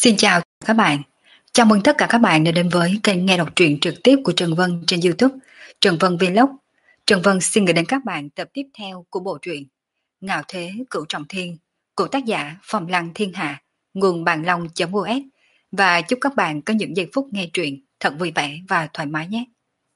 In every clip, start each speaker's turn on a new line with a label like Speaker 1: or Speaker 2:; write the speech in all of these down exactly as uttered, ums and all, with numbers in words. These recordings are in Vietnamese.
Speaker 1: Xin chào các bạn. Chào mừng tất cả các bạn đã đến với kênh nghe đọc truyện trực tiếp của Trần Vân trên YouTube, Trần Vân Vlog. Trần Vân xin gửi đến các bạn tập tiếp theo của bộ truyện Ngạo Thế Cửu Trọng Thiên của tác giả Phong Lăng Thiên Hạ, nguồn bàn long.us, và chúc các bạn có những giây phút nghe truyện thật vui vẻ và thoải mái nhé.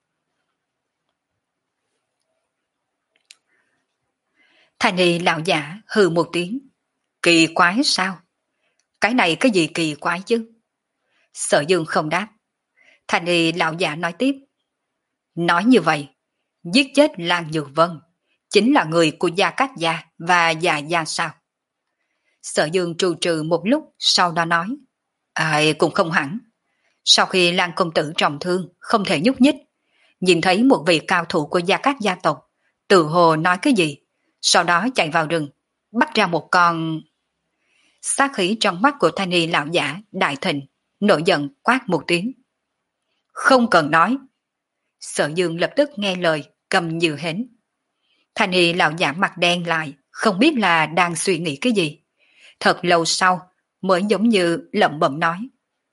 Speaker 1: Thành y lão giả hừ một tiếng. Kỳ quái sao? Cái này cái gì kỳ quái chứ? Sở Dương không đáp. Thành y lão giả nói tiếp. Nói như vậy, giết chết Lan Nhược Vân chính là người của Gia Cát Gia và Gia Gia sao? Sở Dương trù trừ một lúc, sau đó nói. Ai cũng không hẳn. Sau khi Lan công tử trọng thương, không thể nhúc nhích, nhìn thấy một vị cao thủ của Gia Cát gia tộc, tự hồ nói cái gì, sau đó chạy vào rừng, bắt ra một con... Sát khí trong mắt của thanh y lão giả đại thịnh, nổi giận quát một tiếng. Không cần nói. Sở Dương lập tức nghe lời, cầm như hến. Thanh y lão giả mặt đen lại, không biết là đang suy nghĩ cái gì. Thật lâu sau mới giống như lẩm bẩm nói.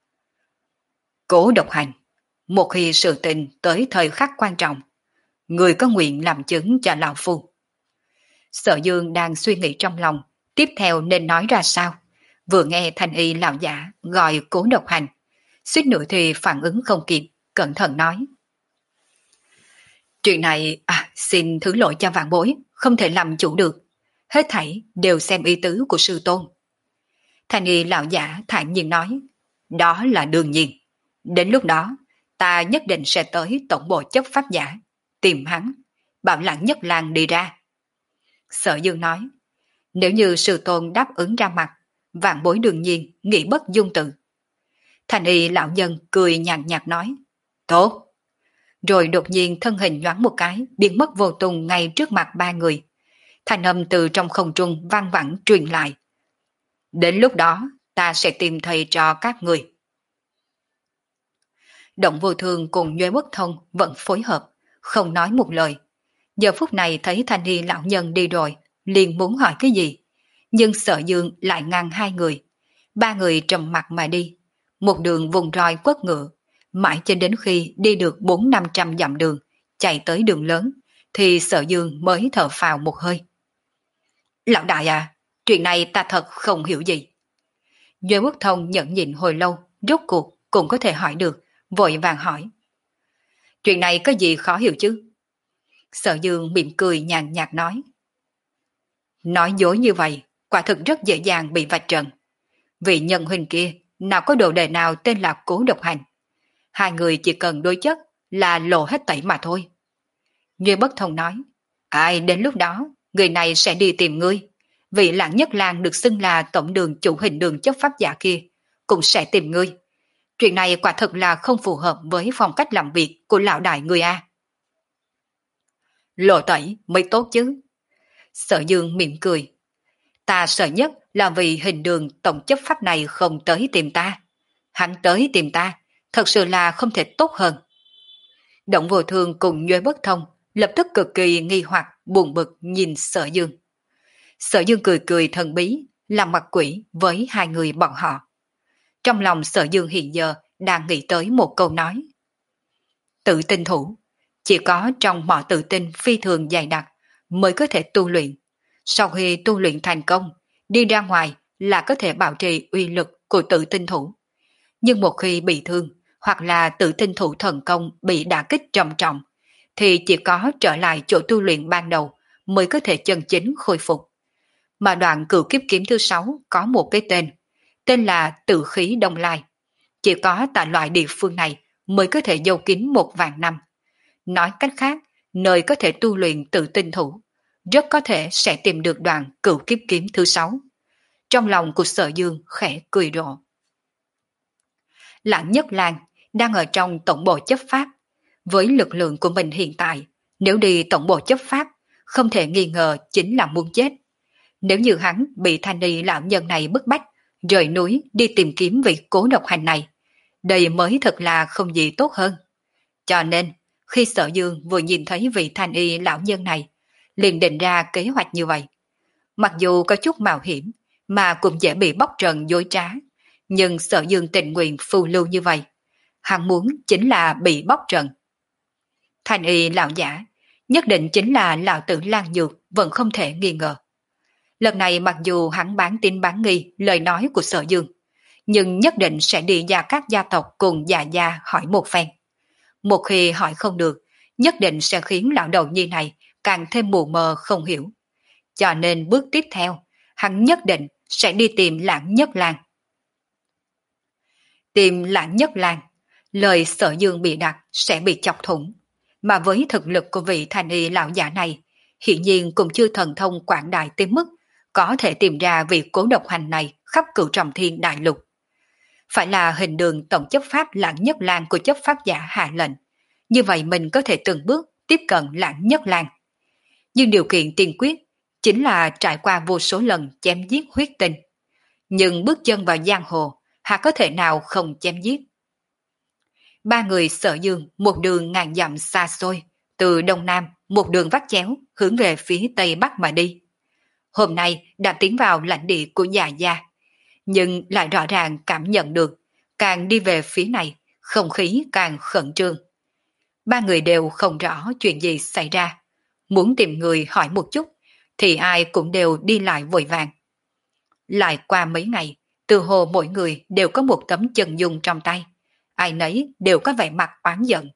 Speaker 1: Cố Độc Hành, một khi sự tình tới thời khắc quan trọng, người có nguyện làm chứng cho lão phu. Sở Dương đang suy nghĩ trong lòng, tiếp theo nên nói ra sao. Vừa nghe thanh y lão giả gọi Cố Độc Hành, suýt nữa thì phản ứng không kịp, cẩn thận nói. Chuyện này, à, xin thứ lỗi cho vạn bối, không thể làm chủ được. Hết thảy đều xem ý tứ của sư tôn. Thanh y lão giả thản nhiên nói. Đó là đương nhiên. Đến lúc đó, ta nhất định sẽ tới tổng bộ chấp pháp giả, tìm hắn, bảo Lãng Nhất Lang đi ra. Sở Dương nói. Nếu như sư tôn đáp ứng ra mặt, vạn bối đương nhiên nghĩ bất dung từ. Thanh y lão nhân cười nhàn nhạt nói. Tốt. Rồi đột nhiên thân hình nhoáng một cái, biến mất vô tung ngay trước mặt ba người. Thanh âm từ trong không trung vang vẳng truyền lại. Đến lúc đó, ta sẽ tìm thầy cho các người. Động Vô Thương cùng Nhuế Bất Thông vẫn phối hợp, không nói một lời. Giờ phút này thấy thanh y lão nhân đi rồi, liền muốn hỏi cái gì. Nhưng Sở Dương lại ngăn hai người. Ba người trầm mặt mà đi. Một đường vùng roi quất ngựa. Mãi cho đến khi đi được bốn năm trăm dặm đường, chạy tới đường lớn, thì Sở Dương mới thở phào một hơi. Lão đại à, chuyện này ta thật không hiểu gì. Duy Quốc Thông nhẫn nhịn hồi lâu, rốt cuộc cũng có thể hỏi được, vội vàng hỏi. Chuyện này có gì khó hiểu chứ? Sở Dương mỉm cười nhàn nhạt nói. Nói dối như vậy, quả thực rất dễ dàng bị vạch trần. Vị nhân huynh kia, nào có đồ đề nào tên là Cố Độc Hành. Hai người chỉ cần đối chất là lộ hết tẩy mà thôi. Như Bất Thông nói, ai đến lúc đó, người này sẽ đi tìm ngươi. Vị Lãng Nhất Lang được xưng là tổng đường chủ hình đường chấp pháp giả kia, cũng sẽ tìm ngươi. Chuyện này quả thật là không phù hợp với phong cách làm việc của lão đại người A. Lộ tẩy mới tốt chứ. Sở Dương mỉm cười. Ta sợ nhất là vì hình đường tổng chấp pháp này không tới tìm ta. Hắn tới tìm ta, thật sự là không thể tốt hơn. Động Vô Thương cùng Nhuế Bất Thông lập tức cực kỳ nghi hoặc buồn bực nhìn Sở Dương. Sở Dương cười cười thần bí, làm mặt quỷ với hai người bọn họ. Trong lòng Sở Dương hiện giờ đang nghĩ tới một câu nói. Tự tinh thủ, chỉ có trong mỏ tự tinh phi thường dày đặc mới có thể tu luyện. Sau khi tu luyện thành công, đi ra ngoài là có thể bảo trì uy lực của tự tinh thủ. Nhưng một khi bị thương, hoặc là tự tinh thủ thần công bị đả kích trầm trọng, thì chỉ có trở lại chỗ tu luyện ban đầu mới có thể chân chính khôi phục. Mà đoạn Cửu Kiếp Kiếm thứ sáu có một cái tên, tên là Tự Khí Đông Lai. Chỉ có tại loại địa phương này mới có thể giấu kín một vạn năm. Nói cách khác, nơi có thể tu luyện tự tinh thủ, rất có thể sẽ tìm được đoạn Cửu Kiếp Kiếm thứ sáu. Trong lòng của Sở Dương khẽ cười rộ. Lãng Nhất Lang đang ở trong tổng bộ chấp pháp. Với lực lượng của mình hiện tại, nếu đi tổng bộ chấp pháp, không thể nghi ngờ chính là muốn chết. Nếu như hắn bị thanh y lão nhân này bức bách, rời núi đi tìm kiếm vị Cố Độc Hành này, đây mới thật là không gì tốt hơn. Cho nên, khi Sở Dương vừa nhìn thấy vị thanh y lão nhân này, liền định ra kế hoạch như vậy. Mặc dù có chút mạo hiểm, mà cũng dễ bị bóc trần dối trá, Nhưng Sở Dương tình nguyện phù lưu như vậy. Hắn muốn chính là bị bóc trần. Thanh y lão giả, nhất định chính là lão tử Lan Nhược, vẫn không thể nghi ngờ. Lần này mặc dù hắn bán tin bán nghi lời nói của Sở Dương, nhưng nhất định sẽ đi ra các gia tộc cùng già gia hỏi một phen. Một khi hỏi không được, nhất định sẽ khiến lão đầu nhi này càng thêm mù mờ không hiểu. Cho nên bước tiếp theo, hắn nhất định sẽ đi tìm Lãng Nhất Lang. Tìm Lãng Nhất Lang, lời Sở Dương bị đặt sẽ bị chọc thủng. Mà với thực lực của vị thanh y lão giả này, hiển nhiên cũng chưa thần thông quảng đại tới mức có thể tìm ra vị cố độc hành này khắp cửu trọng thiên đại lục. Phải là hình đường tổng chấp pháp Lãng Nhất Lang của chấp pháp giả hạ lệnh. Như vậy mình có thể từng bước tiếp cận Lãng Nhất Lang. Nhưng điều kiện tiên quyết chính là trải qua vô số lần chém giết huyết tinh. Nhưng bước chân vào giang hồ, hà có thể nào không chém giết. Ba người Sở Dương một đường ngàn dặm xa xôi, từ đông nam một đường vắt chéo hướng về phía tây bắc mà đi. Hôm nay đã tiến vào lãnh địa của già gia, nhưng lại rõ ràng cảm nhận được, càng đi về phía này, không khí càng khẩn trương. Ba người đều không rõ chuyện gì xảy ra, muốn tìm người hỏi một chút, thì ai cũng đều đi lại vội vàng. Lại qua mấy ngày, từ hồ mỗi người đều có một tấm chân dung trong tay, ai nấy đều có vẻ mặt oán giận.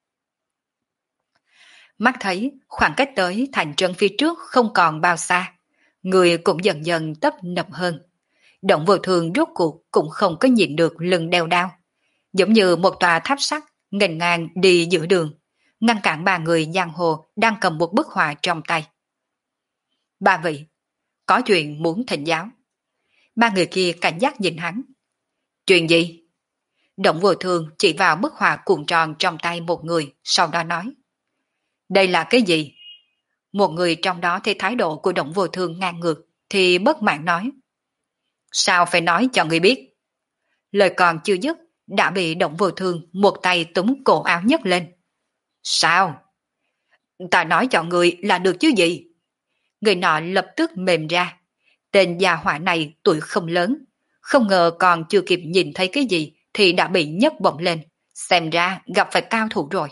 Speaker 1: Mắt thấy khoảng cách tới thành trấn phía trước không còn bao xa, người cũng dần dần tấp nập hơn. Động Vô Thường rốt cuộc cũng không có nhìn được lưng đeo đao, giống như một tòa tháp sắt nghênh ngang đi giữa đường, ngăn cản ba người giang hồ đang cầm một bức họa trong tay. Ba vị, có chuyện muốn thỉnh giáo. Ba người kia cảnh giác nhìn hắn. Chuyện gì? Động Vô Thường chỉ vào bức họa cuộn tròn trong tay một người, sau đó nói. Đây là cái gì? Một người trong đó thấy thái độ của Động Vô Thường ngang ngược, thì bất mãn nói. Sao phải nói cho người biết? Lời còn chưa dứt, đã bị Động Vô Thường một tay túm cổ áo nhấc lên. Sao? Ta nói cho người là được chứ gì? Người nọ lập tức mềm ra. Tên già hỏa này tuổi không lớn, không ngờ còn chưa kịp nhìn thấy cái gì thì đã bị nhấc bổng lên, xem ra gặp phải cao thủ rồi.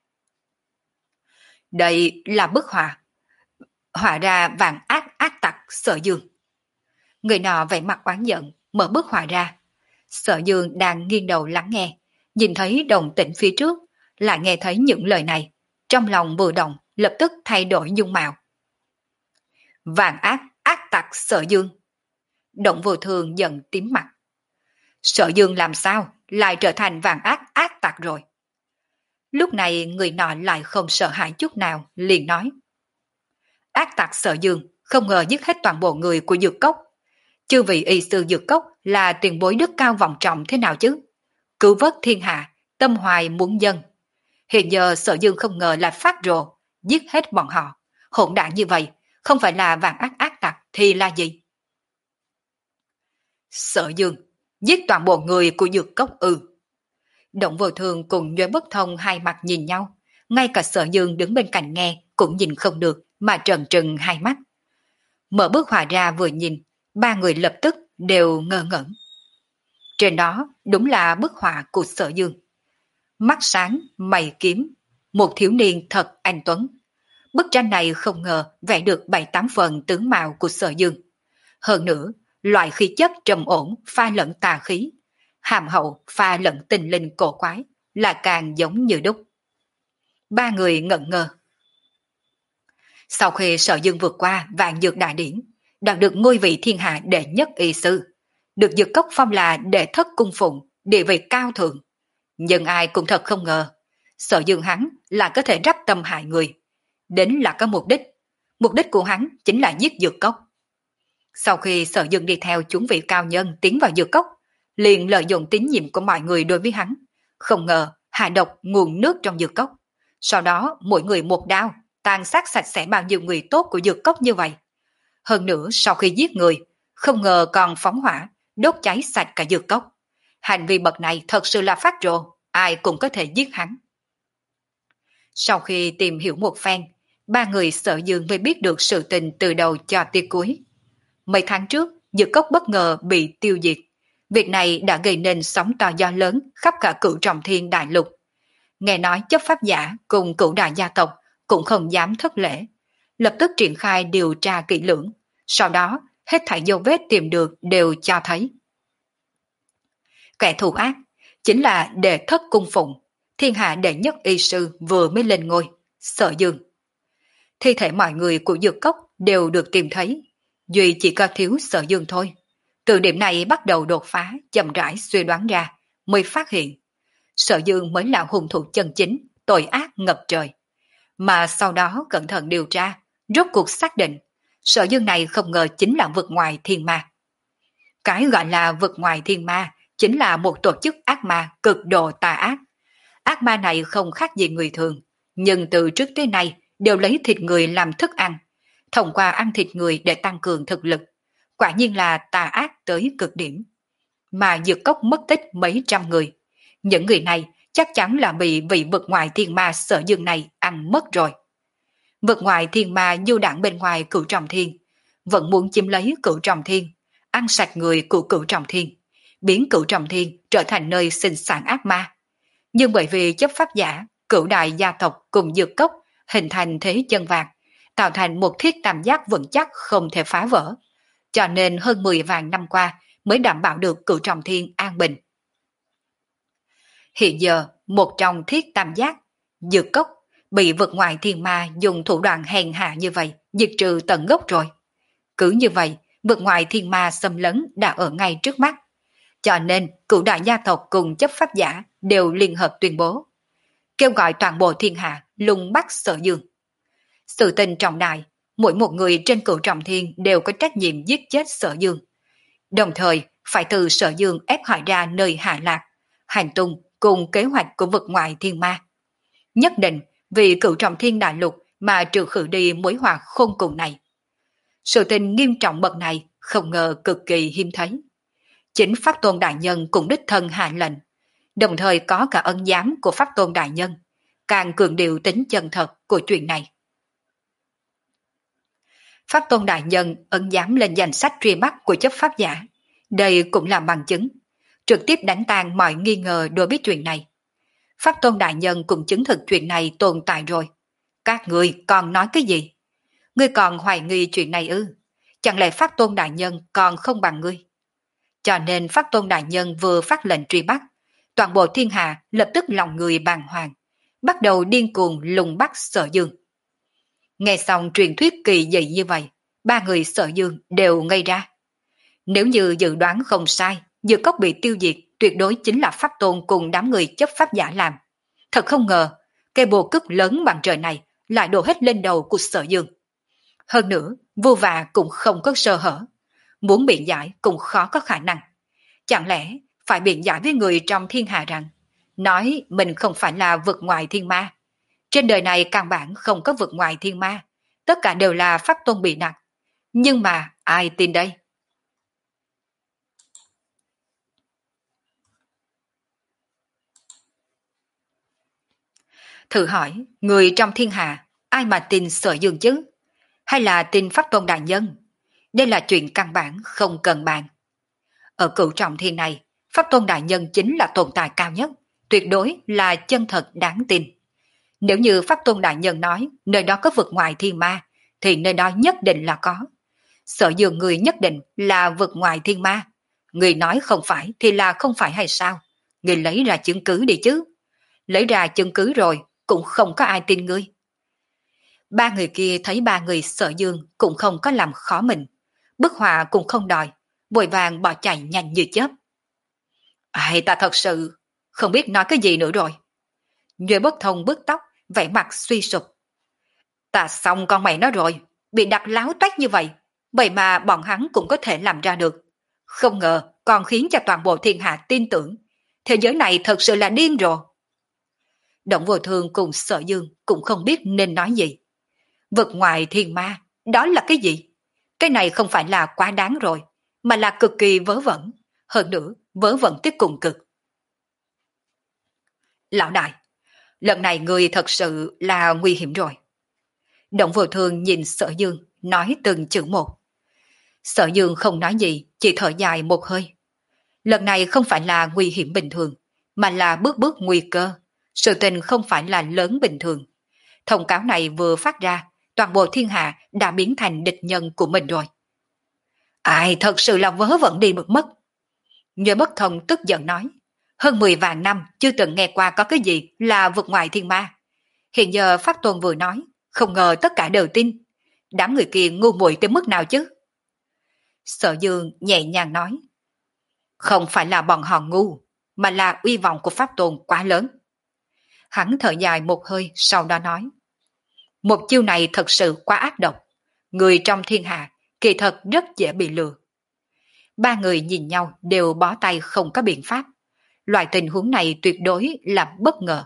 Speaker 1: Đây là bức họa, họa ra vàng ác ác tặc Sở Dương. Người nọ vẻ mặt oán giận, mở bức họa ra. Sở Dương đang nghiêng đầu lắng nghe, nhìn thấy đồng tĩnh phía trước, lại nghe thấy những lời này, trong lòng vừa động, lập tức thay đổi dung mạo. Vàng ác ác tặc Sở Dương. Động Vô Thường giận tím mặt. Sở Dương làm sao lại trở thành vàng ác ác tặc rồi? Lúc này người nọ lại không sợ hãi chút nào, liền nói. Ác tặc Sở Dương không ngờ giết hết toàn bộ người của Dược Cốc. Chư vị y sư Dược Cốc là tiền bối đức cao vọng trọng thế nào chứ? Cứu vớt thiên hạ, tâm hoài muốn dân. Hiện giờ Sở Dương không ngờ lại phát rồ, giết hết bọn họ. Hỗn đản như vậy, không phải là vàng ác ác tặc thì là gì? Sở Dương, giết toàn bộ người của Dược Cốc ư? Động Vô Thường cùng Nhuế Bất Thông hai mặt nhìn nhau, ngay cả Sở Dương đứng bên cạnh nghe cũng nhìn không được mà trần trừng hai mắt. Mở bức họa ra vừa nhìn, ba người lập tức đều ngơ ngẩn. Trên đó đúng là bức họa của Sở Dương. Mắt sáng, mày kiếm, một thiếu niên thật anh tuấn. Bức tranh này không ngờ vẽ được bảy tám phần tướng mạo của Sở Dương. Hơn nữa, loại khí chất trầm ổn pha lẫn tà khí, hàm hậu pha lẫn tình linh cổ quái, là càng giống như đúc. Ba người ngẩn ngơ. Sau khi Sở Dương vượt qua vạn dược đại điển, đạt được ngôi vị thiên hạ đệ nhất y sư, được Dược Cốc phong là đệ thất cung phụng, địa vị cao thượng. Nhưng ai cũng thật không ngờ, Sở Dương hắn là có thể rắp tâm hại người, đến là có mục đích. Mục đích của hắn chính là giết Dược Cốc. Sau khi Sở Dương đi theo chúng vị cao nhân tiến vào Dược Cốc, liền lợi dụng tín nhiệm của mọi người đối với hắn, không ngờ hạ độc nguồn nước trong Dược Cốc. Sau đó mỗi người một đao, tàn sát sạch sẽ bao nhiêu người tốt của Dược Cốc như vậy. Hơn nữa sau khi giết người, không ngờ còn phóng hỏa, đốt cháy sạch cả Dược Cốc. Hành vi bậc này thật sự là phát rồ, ai cũng có thể giết hắn. Sau khi tìm hiểu một phen, ba người Sở Dương mới biết được sự tình từ đầu cho tới cuối. Mấy tháng trước, Dược Cốc bất ngờ bị tiêu diệt. Việc này đã gây nên sóng to gió lớn khắp cả Cửu Trọng Thiên đại lục. Nghe nói chấp pháp giả cùng cửu đại gia tộc cũng không dám thất lễ, lập tức triển khai điều tra kỹ lưỡng, sau đó hết thảy dấu vết tìm được đều cho thấy. Kẻ thù ác chính là đệ thất cung phụng, thiên hạ đệ nhất y sư vừa mới lên ngôi, Sở Dương. Thi thể mọi người của dược cốc đều được tìm thấy, duy chỉ có thiếu Sở Dương thôi. Từ điểm này bắt đầu đột phá, chậm rãi suy đoán ra, mới phát hiện Sở Dương mới là hung thủ chân chính, tội ác ngập trời. Mà sau đó cẩn thận điều tra, rốt cuộc xác định, Sở Dương này không ngờ chính là vực ngoài thiên ma. Cái gọi là vực ngoài thiên ma chính là một tổ chức ác ma cực độ tà ác. Ác ma này không khác gì người thường, nhưng từ trước tới nay đều lấy thịt người làm thức ăn, thông qua ăn thịt người để tăng cường thực lực. Quả nhiên là tà ác tới cực điểm. Mà dược cốc mất tích mấy trăm người. Những người này chắc chắn là bị vị vực ngoài thiên ma Sở Dương này ăn mất rồi. Vực ngoài thiên ma du đảng bên ngoài Cửu Trọng Thiên, vẫn muốn chiếm lấy Cửu Trọng Thiên, ăn sạch người của Cửu Trọng Thiên, biến Cửu Trọng Thiên trở thành nơi sinh sản ác ma. Nhưng bởi vì chấp pháp giả, cửu đại gia tộc cùng dược cốc hình thành thế chân vạc, tạo thành một thiết tam giác vững chắc không thể phá vỡ, cho nên hơn mười vạn năm qua mới đảm bảo được Cửu Trọng Thiên an bình. Hiện giờ, một trong thiết tam giác, dược cốc, bị vực ngoài thiên ma dùng thủ đoạn hèn hạ như vậy, diệt trừ tận gốc rồi. Cứ như vậy, vực ngoài thiên ma xâm lấn đã ở ngay trước mắt. Cho nên, cửu đại gia tộc cùng chấp pháp giả đều liên hợp tuyên bố, kêu gọi toàn bộ thiên hạ lùng bắt Sở Dương. Sự tình trọng đại, mỗi một người trên Cửu Trọng Thiên đều có trách nhiệm giết chết Sở Dương. Đồng thời, phải từ Sở Dương ép hỏi ra nơi hạ lạc, hành tung cùng kế hoạch của vực ngoại thiên ma. Nhất định vì Cửu Trọng Thiên đại lục mà trừ khử đi mối họa khôn cùng này. Sự tình nghiêm trọng bậc này không ngờ cực kỳ hiếm thấy. Chính Pháp Tôn Đại Nhân cũng đích thân hạ lệnh, đồng thời có cả ân giám của Pháp Tôn Đại Nhân, càng cường điệu tính chân thật của chuyện này. Pháp Tôn Đại Nhân ân giám lên danh sách truy bắt của chấp pháp giả, đây cũng là bằng chứng, trực tiếp đánh tan mọi nghi ngờ đối với chuyện này. Pháp Tôn Đại Nhân cũng chứng thực chuyện này tồn tại rồi. Các người còn nói cái gì? Ngươi còn hoài nghi chuyện này ư? Chẳng lẽ Pháp Tôn Đại Nhân còn không bằng ngươi? Cho nên Pháp Tôn Đại Nhân vừa phát lệnh truy bắt, toàn bộ thiên hạ lập tức lòng người bàng hoàng, bắt đầu điên cuồng lùng bắt Sở Dương. Nghe xong truyền thuyết kỳ dị như vậy, ba người Sở Dương đều ngây ra. Nếu như dự đoán không sai, dược cốc bị tiêu diệt tuyệt đối chính là Pháp Tôn cùng đám người chấp pháp giả làm. Thật không ngờ, cây bồ cức lớn bằng trời này lại đổ hết lên đầu của Sở Dương. Hơn nữa, vô vạ cũng không có sơ hở. Muốn biện giải cũng khó có khả năng. Chẳng lẽ phải biện giải với người trong thiên hạ rằng, nói mình không phải là vực ngoài thiên ma. Trên đời này căn bản không có vực ngoài thiên ma, tất cả đều là Pháp Tôn bị nặng. Nhưng mà ai tin đây? Thử hỏi, người trong thiên hạ, ai mà tin Sở Dương chứ? Hay là tin Pháp Tôn Đại Nhân? Đây là chuyện căn bản không cần bàn. Ở Cửu Trọng Thiên này, Pháp Tôn Đại Nhân chính là tồn tại cao nhất, tuyệt đối là chân thật đáng tin. Nếu như Pháp Tôn Đại Nhân nói nơi đó có vực ngoài thiên ma, thì nơi đó nhất định là có. Sở Dương người nhất định là vực ngoài thiên ma. Người nói không phải thì là không phải hay sao? Người lấy ra chứng cứ đi chứ. Lấy ra chứng cứ rồi, cũng không có ai tin ngươi. Ba người kia thấy ba người Sở Dương cũng không có làm khó mình. Bức họa cũng không đòi, vội vàng bỏ chạy nhanh như chớp. Ai ta thật sự không biết nói cái gì nữa rồi. Nhuệ Bất Thông bứt tóc, vẻ mặt suy sụp. Ta xong con mày nó rồi, bị đặt láo toét như vậy, vậy mà bọn hắn cũng có thể làm ra được. Không ngờ còn khiến cho toàn bộ thiên hạ tin tưởng. Thế giới này thật sự là điên rồi. Động Vô Thương cùng Sở Dương cũng không biết nên nói gì. Vực ngoài thiên ma, đó là cái gì? Cái này không phải là quá đáng rồi, mà là cực kỳ vớ vẩn. Hơn nữa, vớ vẩn tới cùng cực. Lão đại, lần này người thật sự là nguy hiểm rồi. Động Vô Thương nhìn Sở Dương, nói từng chữ một. Sở Dương không nói gì, chỉ thở dài một hơi. Lần này không phải là nguy hiểm bình thường, mà là bước bước nguy cơ. Sự tình không phải là lớn bình thường. Thông cáo này vừa phát ra, toàn bộ thiên hạ đã biến thành địch nhân của mình rồi. Ai thật sự là vớ vẩn đi một mất. Nhớ bất thông tức giận nói. Hơn mười vạn năm chưa từng nghe qua có cái gì là vượt ngoài thiên ma. Hiện giờ Pháp Tôn vừa nói, không ngờ tất cả đều tin. Đám người kia ngu muội tới mức nào chứ? Sở Dương nhẹ nhàng nói. Không phải là bọn họ ngu, mà là uy vọng của Pháp Tôn quá lớn. Hắn thở dài một hơi sau đó nói. Một chiêu này thật sự quá ác độc. Người trong thiên hạ kỳ thật rất dễ bị lừa. Ba người nhìn nhau đều bó tay không có biện pháp. Loại tình huống này tuyệt đối là bất ngờ.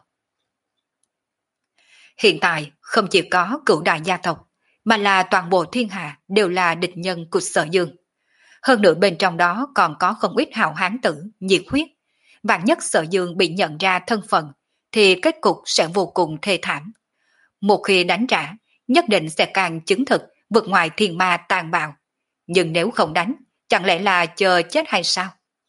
Speaker 1: Hiện tại không chỉ có cửu đại gia tộc, mà là toàn bộ thiên hạ đều là địch nhân của Sở Dương. Hơn nữa bên trong đó còn có không ít hào hán tử, nhiệt huyết. Vạn nhất Sở Dương bị nhận ra thân phận, thì kết cục sẽ vô cùng thê thảm. Một khi đánh trả, nhất định sẽ càng chứng thực vượt ngoài thiên ma tàn bạo. Nhưng nếu không đánh, chẳng lẽ là chờ chết hay sao?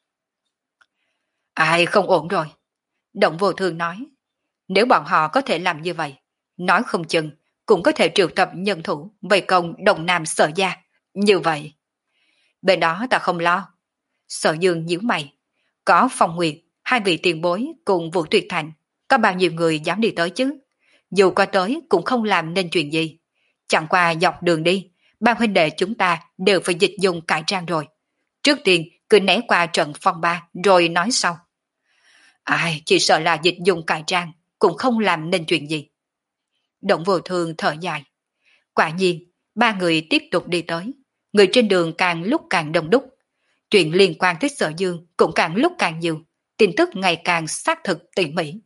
Speaker 1: Ai không ổn rồi. Động Vô Thương nói, nếu bọn họ có thể làm như vậy, nói không chừng cũng có thể triệu tập nhân thủ vây công Đông Nam Sở gia. Như vậy, bên đó ta không lo. Sở Dương nhíu mày, có Phong Nguyệt, hai vị tiền bối cùng Vũ Tuyệt Thành, có bao nhiêu người dám đi tới chứ? Dù có tới cũng không làm nên chuyện gì. Chẳng qua dọc đường đi, ba huynh đệ chúng ta đều phải dịch dùng cải trang rồi. Trước tiên cứ né qua trận phong ba rồi nói sau. Ai, chỉ sợ là dịch dùng cải trang cũng không làm nên chuyện gì. Động Vô Thương thở dài. Quả nhiên, ba người tiếp tục đi tới. Người trên đường càng lúc càng đông đúc. Chuyện liên quan tới Sở Dương cũng càng lúc càng nhiều. Tin tức ngày càng xác thực tỉ mỉ.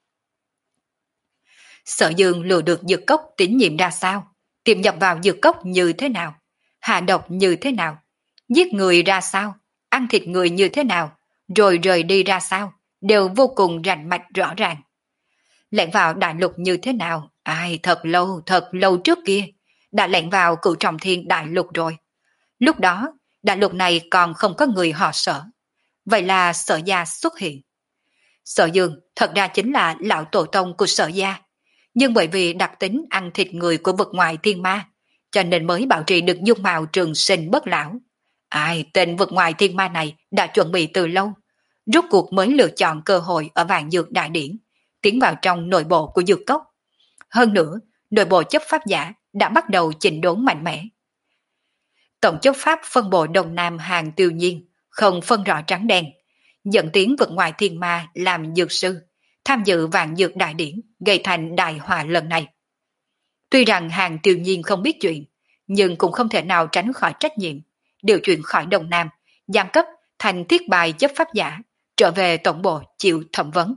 Speaker 1: Sở Dương lừa được dược cốc tín nhiệm ra sao? Tiềm nhập vào dược cốc như thế nào? Hạ độc như thế nào? Giết người ra sao? Ăn thịt người như thế nào? Rồi rời đi ra sao? Đều vô cùng rành mạch rõ ràng. Lẻn vào đại lục như thế nào? Ai, thật lâu, thật lâu trước kia, đã lẻn vào cửu trọng thiên đại lục rồi. Lúc đó, đại lục này còn không có người họ Sở. Vậy là Sở gia xuất hiện. Sở Dương thật ra chính là lão tổ tông của Sở gia. Nhưng bởi vì đặc tính ăn thịt người của vực ngoài thiên ma, cho nên mới bảo trì được dung mạo trường sinh bất lão. Ai, tên vực ngoài thiên ma này đã chuẩn bị từ lâu, rốt cuộc mới lựa chọn cơ hội ở vạn dược đại điển, tiến vào trong nội bộ của dược cốc. Hơn nữa, nội bộ chấp pháp giả đã bắt đầu chỉnh đốn mạnh mẽ. Tổng chấp pháp phân bộ Đông Nam Hàng Tiêu Nhiên, không phân rõ trắng đen, dẫn tiến vực ngoài thiên ma làm dược sư, tham dự vạn dược đại điển, gây thành đại họa lần này. Tuy rằng Hàng Tiêu Nhiên không biết chuyện, nhưng cũng không thể nào tránh khỏi trách nhiệm, điều chuyển khỏi Đông Nam, giam cấp thành thiết bài chấp pháp giả, trở về tổng bộ chịu thẩm vấn.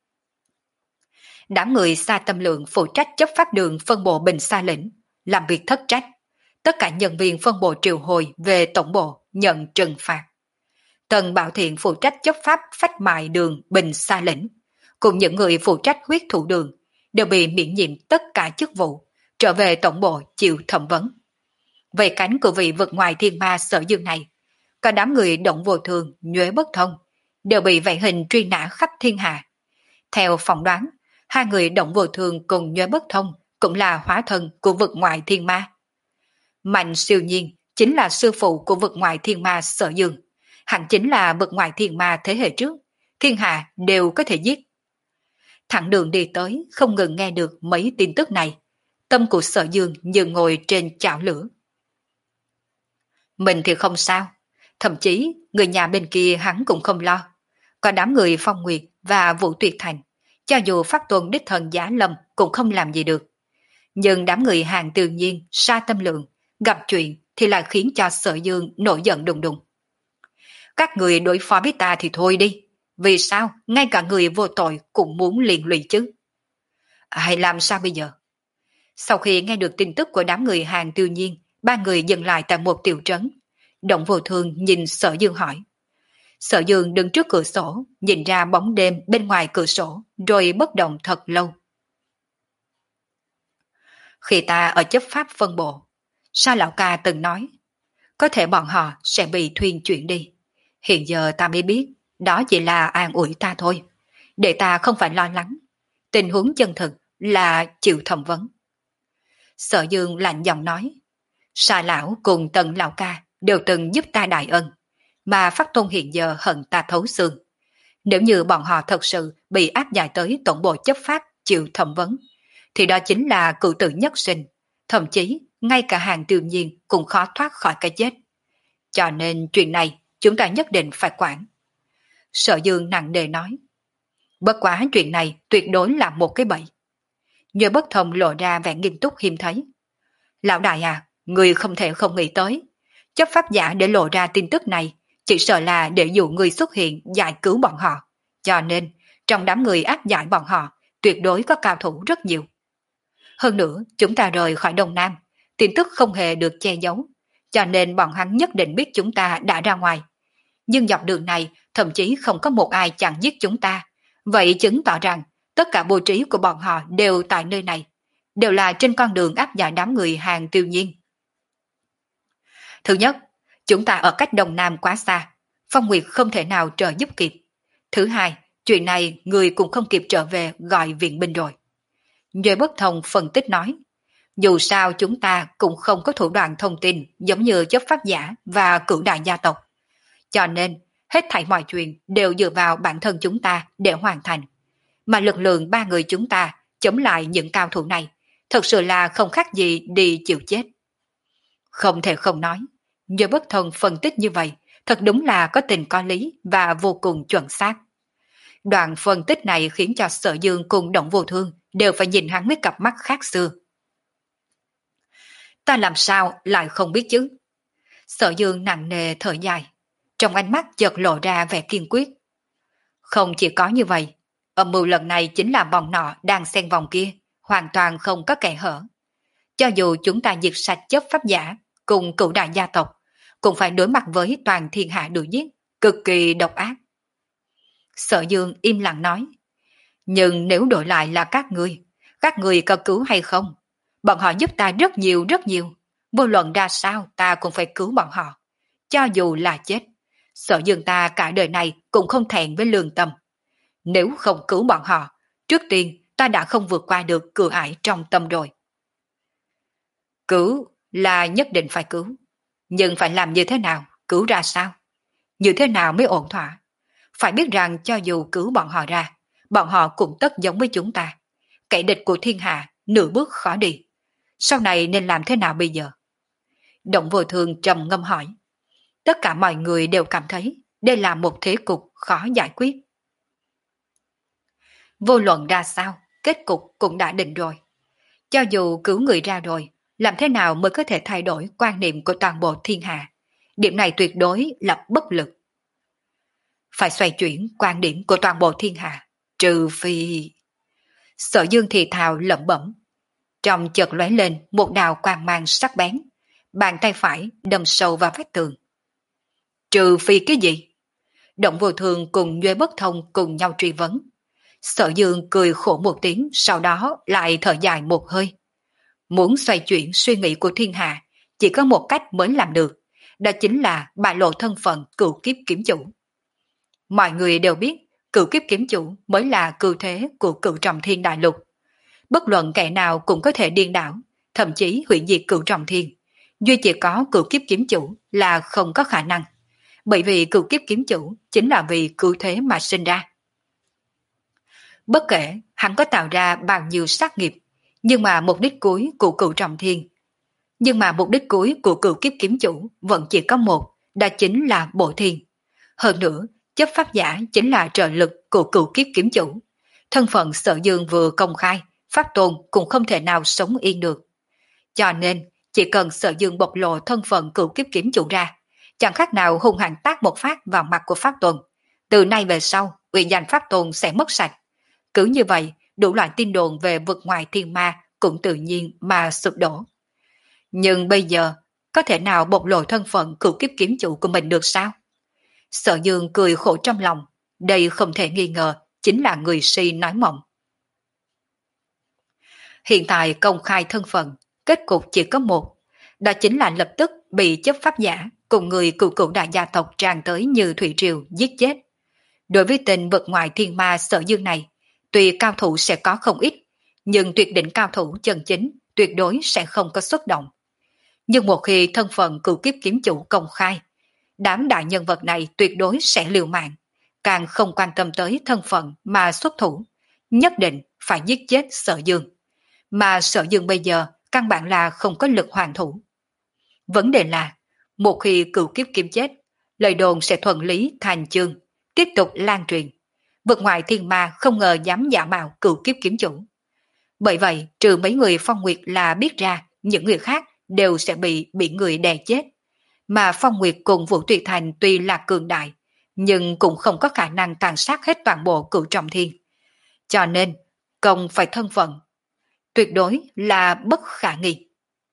Speaker 1: Đám người Sa Tâm Lượng phụ trách chấp pháp đường phân bộ Bình Sa lĩnh, làm việc thất trách. Tất cả nhân viên phân bộ triệu hồi về tổng bộ nhận trừng phạt. Tần Bảo Thiện phụ trách chấp pháp phách mại đường Bình Sa lĩnh, cùng những người phụ trách huyết thủ đường đều bị miễn nhiệm tất cả chức vụ, trở về tổng bộ chịu thẩm vấn. Về cánh của vị vực ngoài thiên ma Sở Dương này, cả đám người Động Vô Thường, Nhuế Bất Thông đều bị vảy hình truy nã khắp thiên hạ. Theo phỏng đoán, hai người Động Vô Thường cùng Nhuế Bất Thông cũng là hóa thân của vực ngoài thiên ma. Mạnh Siêu Nhiên chính là sư phụ của vực ngoài thiên ma Sở Dương, hẳn chính là vực ngoài thiên ma thế hệ trước, thiên hạ đều có thể giết. Thẳng đường đi tới không ngừng nghe được mấy tin tức này, tâm của Sở Dương như ngồi trên chảo lửa. Mình thì không sao, thậm chí người nhà bên kia hắn cũng không lo. Còn đám người Phong Nguyệt và Vũ Tuyệt Thành, cho dù Pháp Tôn đích thần Giá Lâm cũng không làm gì được. Nhưng đám người Hàng Tự Nhiên, Sa Tâm Lượng gặp chuyện thì lại khiến cho Sở Dương nổi giận đùng đùng. Các người đối phó với ta thì thôi đi, vì sao ngay cả người vô tội cũng muốn liên lụy chứ? Hay làm sao bây giờ? Sau khi nghe được tin tức của đám người Hàng Tự Nhiên, ba người dừng lại tại một tiểu trấn. Động Vô Thường nhìn Sở Dương hỏi. Sở Dương đứng trước cửa sổ, nhìn ra bóng đêm bên ngoài cửa sổ, rồi bất động thật lâu. Khi ta ở chấp pháp phân bộ, Sa lão ca từng nói, có thể bọn họ sẽ bị thuyên chuyển đi. Hiện giờ ta mới biết, đó chỉ là an ủi ta thôi, để ta không phải lo lắng. Tình huống chân thực là chịu thẩm vấn. Sở Dương lạnh giọng nói, Sa lão cùng Tần lão ca đều từng giúp ta đại ân, mà Pháp Tôn hiện giờ hận ta thấu xương. Nếu như bọn họ thật sự bị áp giải tới tổng bộ chấp pháp chịu thẩm vấn, thì đó chính là cựu tử nhất sinh, thậm chí ngay cả Hàng Tiêu Nhiên cũng khó thoát khỏi cái chết. Cho nên chuyện này chúng ta nhất định phải quản. Sở Dương nặng nề nói, bất quá chuyện này tuyệt đối là một cái bẫy. Nhờ bất thông lộ ra vẻ nghiêm túc hiếm thấy. Lão đại à, người không thể không nghĩ tới. Chấp pháp giả để lộ ra tin tức này, chỉ sợ là để dụ người xuất hiện giải cứu bọn họ. Cho nên, trong đám người áp giải bọn họ, tuyệt đối có cao thủ rất nhiều. Hơn nữa, chúng ta rời khỏi Đông Nam, tin tức không hề được che giấu. Cho nên bọn hắn nhất định biết chúng ta đã ra ngoài. Nhưng dọc đường này, thậm chí không có một ai chặn giết chúng ta. Vậy chứng tỏ rằng, tất cả bố trí của bọn họ đều tại nơi này, đều là trên con đường áp giải đám người Hàng Tiêu Nhiên. Thứ nhất, chúng ta ở cách Đông Nam quá xa, Phong Nguyệt không thể nào trợ giúp kịp. Thứ hai, chuyện này người cũng không kịp trở về gọi viện binh rồi. Duy Bất Thông phân tích nói, dù sao chúng ta cũng không có thủ đoạn thông tin giống như chấp pháp giả và cửu đại gia tộc. Cho nên, hết thảy mọi chuyện đều dựa vào bản thân chúng ta để hoàn thành. Mà lực lượng ba người chúng ta chống lại những cao thủ này, thật sự là không khác gì đi chịu chết. Không thể không nói, Duy Bất Thông phân tích như vậy, thật đúng là có tình có lý và vô cùng chuẩn xác. Đoạn phân tích này khiến cho Sở Dương cùng Động Vô Thương đều phải nhìn hắn với cặp mắt khác xưa. Ta làm sao lại không biết chứ? Sở Dương nặng nề thở dài, trong ánh mắt chợt lộ ra vẻ kiên quyết. Không chỉ có như vậy, âm mưu lần này chính là bọn nọ đang xen vòng kia, hoàn toàn không có kẻ hở. Cho dù chúng ta diệt sạch chấp pháp giả cùng cửu đại gia tộc, cũng phải đối mặt với toàn thiên hạ đuổi giết, cực kỳ độc ác. Sở Dương im lặng nói, nhưng nếu đổi lại là các ngươi, các ngươi có cứu hay không? Bọn họ giúp ta rất nhiều rất nhiều, vô luận ra sao ta cũng phải cứu bọn họ. Cho dù là chết, Sở Dương ta cả đời này cũng không thẹn với lương tâm. Nếu không cứu bọn họ, trước tiên ta đã không vượt qua được cửa ải trong tâm rồi. Cứu là nhất định phải cứu, nhưng phải làm như thế nào, cứu ra sao? Như thế nào mới ổn thỏa? Phải biết rằng cho dù cứu bọn họ ra, bọn họ cũng tất giống với chúng ta. Kẻ địch của thiên hạ, nửa bước khó đi. Sau này nên làm thế nào bây giờ? Động Vô Thương trầm ngâm hỏi. Tất cả mọi người đều cảm thấy đây là một thế cục khó giải quyết. Vô luận ra sao, kết cục cũng đã định rồi. Cho dù cứu người ra rồi, làm thế nào mới có thể thay đổi quan niệm của toàn bộ thiên hạ? Điểm này tuyệt đối là bất lực. Phải xoay chuyển quan điểm của toàn bộ thiên hạ, trừ phi... Sở Dương thì thào lẩm bẩm. Trong chợt lóe lên một đạo quang mang sắc bén, bàn tay phải đâm sâu vào vách tường. Trừ phi cái gì? Động Vô Thường cùng Duy Bất Thông cùng nhau truy vấn. Sở Dương cười khổ một tiếng, sau đó lại thở dài một hơi. Muốn xoay chuyển suy nghĩ của thiên hạ, chỉ có một cách mới làm được, đó chính là bại lộ thân phận cửu kiếp kiếm chủ. Mọi người đều biết, cửu kiếp kiếm chủ mới là cửu thế của cửu trọng thiên đại lục. Bất luận kẻ nào cũng có thể điên đảo, thậm chí hủy diệt cửu trọng thiên. Duy chỉ có cửu kiếp kiếm chủ là không có khả năng. Bởi vì cửu kiếp kiếm chủ chính là vì cửu thế mà sinh ra. Bất kể hắn có tạo ra bao nhiêu sát nghiệp, nhưng mà mục đích cuối của cửu trọng thiên, nhưng mà mục đích cuối của cửu kiếp kiếm chủ vẫn chỉ có một, đó chính là bổ thiên. Hơn nữa, chấp pháp giả chính là trợ lực của cửu kiếp kiếm chủ. Thân phận Sở Dương vừa công khai, Pháp Tôn cũng không thể nào sống yên được. Cho nên, chỉ cần Sở Dương bộc lộ thân phận cửu kiếp kiếm chủ ra, chẳng khác nào hung hăng tát một phát vào mặt của Pháp Tôn. Từ nay về sau, uy danh Pháp Tôn sẽ mất sạch. Cứ như vậy, đủ loại tin đồn về vực ngoài thiên ma cũng tự nhiên mà sụp đổ. Nhưng bây giờ, có thể nào bộc lộ thân phận cửu kiếp kiếm chủ của mình được sao? Sở Dương cười khổ trong lòng, đây không thể nghi ngờ, chính là người si nói mộng. Hiện tại công khai thân phận, kết cục chỉ có một, đó chính là lập tức bị chấp pháp giả cùng người cựu cựu đại gia tộc tràn tới như thủy triều giết chết. Đối với tên vượt ngoài thiên ma Sở Dương này, tuy cao thủ sẽ có không ít, nhưng tuyệt đỉnh cao thủ chân chính tuyệt đối sẽ không có xuất động. Nhưng một khi thân phận cửu kiếp kiếm chủ công khai, đám đại nhân vật này tuyệt đối sẽ liều mạng, càng không quan tâm tới thân phận mà xuất thủ, nhất định phải giết chết Sở Dương. Mà Sở Dương bây giờ căn bản là không có lực hoàn thủ. Vấn đề là, một khi cửu kiếp kiếm chết, lời đồn sẽ thuận lý thành chương, tiếp tục lan truyền. Vực ngoại thiên ma không ngờ dám giả mạo cửu kiếp kiếm chủ. Bởi vậy, trừ mấy người Phong Nguyệt là biết ra, những người khác đều sẽ bị bị người đè chết. Mà Phong Nguyệt cùng Vũ Tùy Thành tuy là cường đại, nhưng cũng không có khả năng tàn sát hết toàn bộ cửu trọng thiên. Cho nên, công phải thân phận, tuyệt đối là bất khả nghi.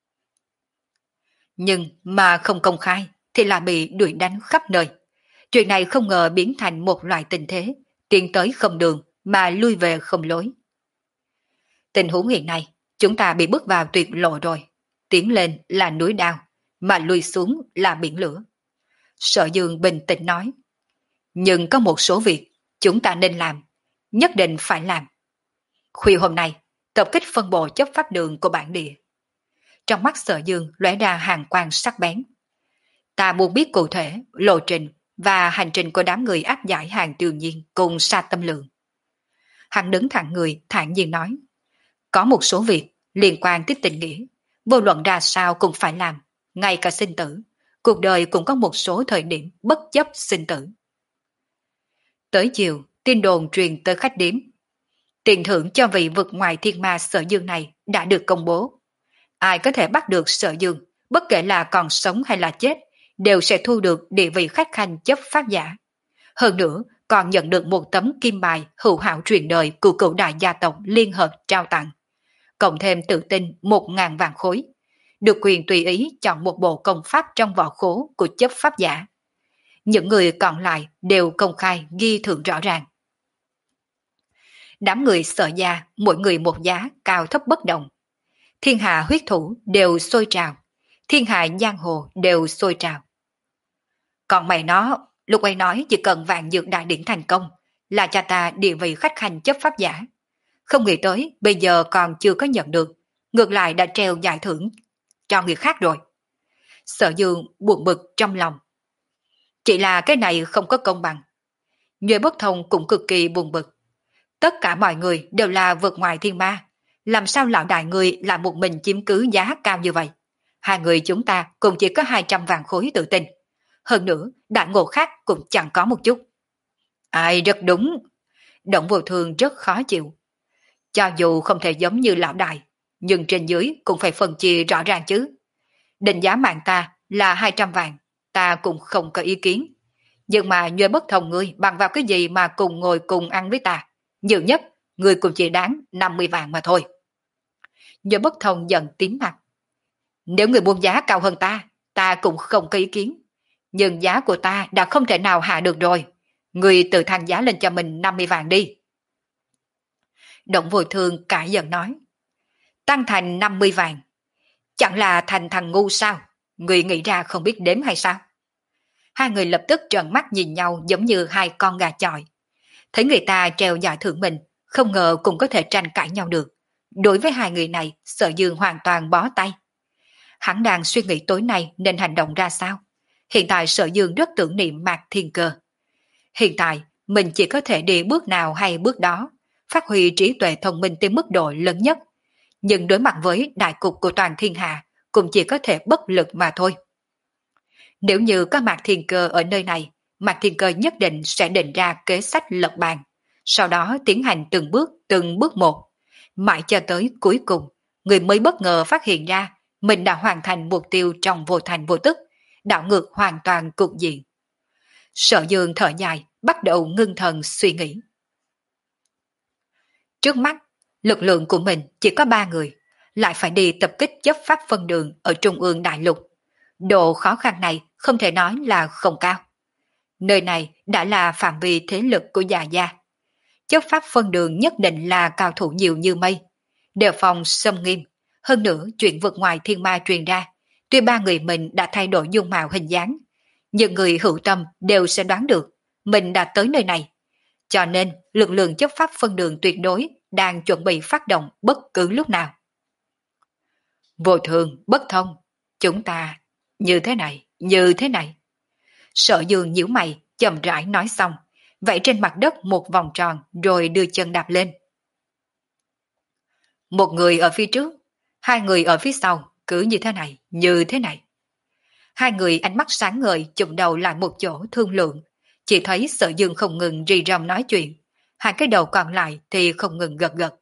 Speaker 1: Nhưng mà không công khai thì là bị đuổi đánh khắp nơi. Chuyện này không ngờ biến thành một loại tình thế, tiến tới không đường mà lui về không lối. Tình huống hiện nay, chúng ta bị bước vào tuyệt lộ rồi. Tiến lên là núi đao, mà lui xuống là biển lửa. Sở Dương bình tĩnh nói. Nhưng có một số việc chúng ta nên làm, nhất định phải làm. Khuya hôm nay, tập kích phân bộ chấp pháp đường của bản địa. Trong mắt Sở Dương lóe ra hàng quang sắc bén. Ta muốn biết cụ thể, lộ trình và hành trình của đám người áp giải hàng Tiêu Nhiên cùng Sa Tâm Lượng. Hắn đứng thẳng người, thản nhiên nói. Có một số việc liên quan tới tình nghĩa, vô luận ra sao cũng phải làm, ngay cả sinh tử. Cuộc đời cũng có một số thời điểm bất chấp sinh tử. Tới chiều, tin đồn truyền tới khách điếm. Tiền thưởng cho vị vực ngoài thiên ma Sở Dương này đã được công bố. Ai có thể bắt được Sở Dương, bất kể là còn sống hay là chết, đều sẽ thu được địa vị khách khanh chấp pháp giả. Hơn nữa, còn nhận được một tấm kim bài hữu hảo truyền đời của cửu đại gia tộc liên hợp trao tặng. Cộng thêm tự tin một ngàn vạn khối, được quyền tùy ý chọn một bộ công pháp trong vỏ khố của chấp pháp giả. Những người còn lại đều công khai ghi thưởng rõ ràng. Đám người Sở gia, mỗi người một giá cao thấp bất đồng. Thiên hạ huyết thủ đều sôi trào, thiên hạ giang hồ đều sôi trào. Còn mày nó, lúc ấy nói chỉ cần vạn dược đại điển thành công là cho ta địa vị khách khanh chấp pháp giả. Không nghĩ tới bây giờ còn chưa có nhận được, ngược lại đã treo giải thưởng cho người khác rồi. Sở Dương buồn bực trong lòng. Chỉ là cái này không có công bằng. Nhuệ Bất Thông cũng cực kỳ buồn bực. Tất cả mọi người đều là vượt ngoài thiên ma. Làm sao lão đại người là một mình chiếm cứ giá cao như vậy? Hai người chúng ta cũng chỉ có hai trăm vạn khối tự tin. Hơn nữa, đại ngộ khác cũng chẳng có một chút. Ai rất đúng. Động Vô Thường rất khó chịu. Cho dù không thể giống như lão đại, nhưng trên dưới cũng phải phân chia rõ ràng chứ. Định giá mạng ta là hai trăm vạn, ta cũng không có ý kiến. Nhưng mà Nhuệ Bất Thông ngươi bằng vào cái gì mà cùng ngồi cùng ăn với ta? Nhiều nhất, ngươi cũng chỉ đáng năm mươi vạn mà thôi. Nhuệ Bất Thông giận tím mặt. Nếu người buông giá cao hơn ta, ta cũng không có ý kiến. Nhưng giá của ta đã không thể nào hạ được rồi. Ngươi tự thăng giá lên cho mình năm mươi vạn đi. Động Vô Thường cãi giận nói. Tăng thành năm mươi vạn. Chẳng là thành thằng ngu sao? Người nghĩ ra không biết đếm hay sao? Hai người lập tức trợn mắt nhìn nhau giống như hai con gà chọi. Thấy người ta treo giải thưởng mình, không ngờ cũng có thể tranh cãi nhau được. Đối với hai người này, Sở Dương hoàn toàn bó tay. Hắn đang suy nghĩ tối nay nên hành động ra sao. Hiện tại Sở Dương rất tưởng niệm Mạc Thiên Cơ. Hiện tại, mình chỉ có thể đi bước nào hay bước đó, phát huy trí tuệ thông minh tới mức độ lớn nhất. Nhưng đối mặt với đại cục của toàn thiên hạ, cũng chỉ có thể bất lực mà thôi. Nếu như có Mạc Thiên Cơ ở nơi này, Mạc Thiên Cơ nhất định sẽ định ra kế sách lật bàn, sau đó tiến hành từng bước, từng bước một. Mãi cho tới cuối cùng, người mới bất ngờ phát hiện ra mình đã hoàn thành mục tiêu trong vô thành vô tức, đảo ngược hoàn toàn cục diện. Sở Dương thở dài, bắt đầu ngưng thần suy nghĩ. Trước mắt, lực lượng của mình chỉ có ba người, lại phải đi tập kích chấp pháp phân đường ở trung ương đại lục. Độ khó khăn này không thể nói là không cao. Nơi này đã là phạm vi thế lực của Già Gia. Chấp pháp phân đường nhất định là cao thủ nhiều như mây, đề phòng xâm nghiêm. Hơn nữa chuyện vượt ngoài thiên ma truyền ra, tuy ba người mình đã thay đổi dung mạo hình dáng, nhưng người hữu tâm đều sẽ đoán được mình đã tới nơi này, cho nên lực lượng chấp pháp phân đường tuyệt đối đang chuẩn bị phát động bất cứ lúc nào. Vô thường, bất thông, chúng ta như thế này, như thế này. Sở Dương nhíu mày, chậm rãi nói xong, vẫy trên mặt đất một vòng tròn rồi đưa chân đạp lên. Một người ở phía trước, hai người ở phía sau, cứ như thế này, như thế này. Hai người ánh mắt sáng ngời chụm đầu lại một chỗ thương lượng, chỉ thấy Sở Dương không ngừng rì rầm nói chuyện, hai cái đầu còn lại thì không ngừng gật gật.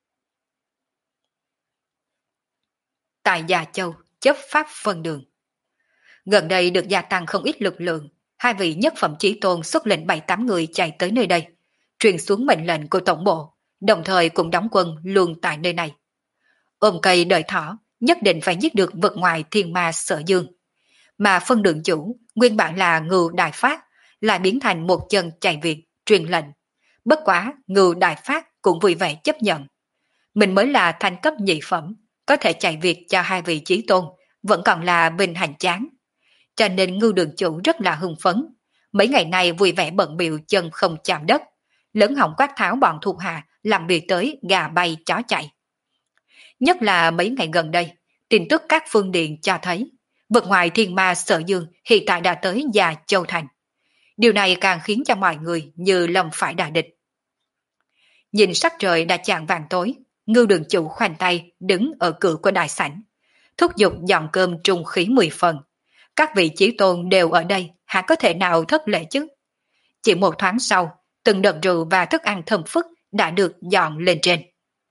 Speaker 1: Tại Già Châu, chấp pháp phân đường. Gần đây được gia tăng không ít lực lượng, hai vị nhất phẩm chí tôn xuất lệnh bảy tám người chạy tới nơi đây, truyền xuống mệnh lệnh của tổng bộ, đồng thời cũng đóng quân luôn tại nơi này. Ôm cây đợi thỏ, nhất định phải giết được vực ngoài thiên ma Sở Dương. Mà phân đường chủ, nguyên bản là Ngưu Đại Phát, lại biến thành một chân chạy việc, truyền lệnh. Bất quá, Ngưu Đại Phát cũng vui vẻ chấp nhận. Mình mới là thanh cấp nhị phẩm, có thể chạy việc cho hai vị chí tôn, vẫn còn là bình hành chán. Cho nên Ngưu đường chủ rất là hưng phấn. Mấy ngày nay vui vẻ bận biểu chân không chạm đất, lớn hỏng quát tháo bọn thuộc hạ làm việc tới gà bay chó chạy. Nhất là mấy ngày gần đây, tin tức các phương điện cho thấy vực ngoài thiên ma Sở Dương hiện tại đã tới Già Châu Thành. Điều này càng khiến cho mọi người như lâm phải đà địch. Nhìn sắc trời đã chạng vàng tối, Ngưu đường chủ khoanh tay đứng ở cửa của đại sảnh, thúc giục dọn cơm trung khí mười phần. Các vị chí tôn đều ở đây, hả có thể nào thất lễ chứ? Chỉ một thoáng sau, từng đợt rượu và thức ăn thơm phức đã được dọn lên trên.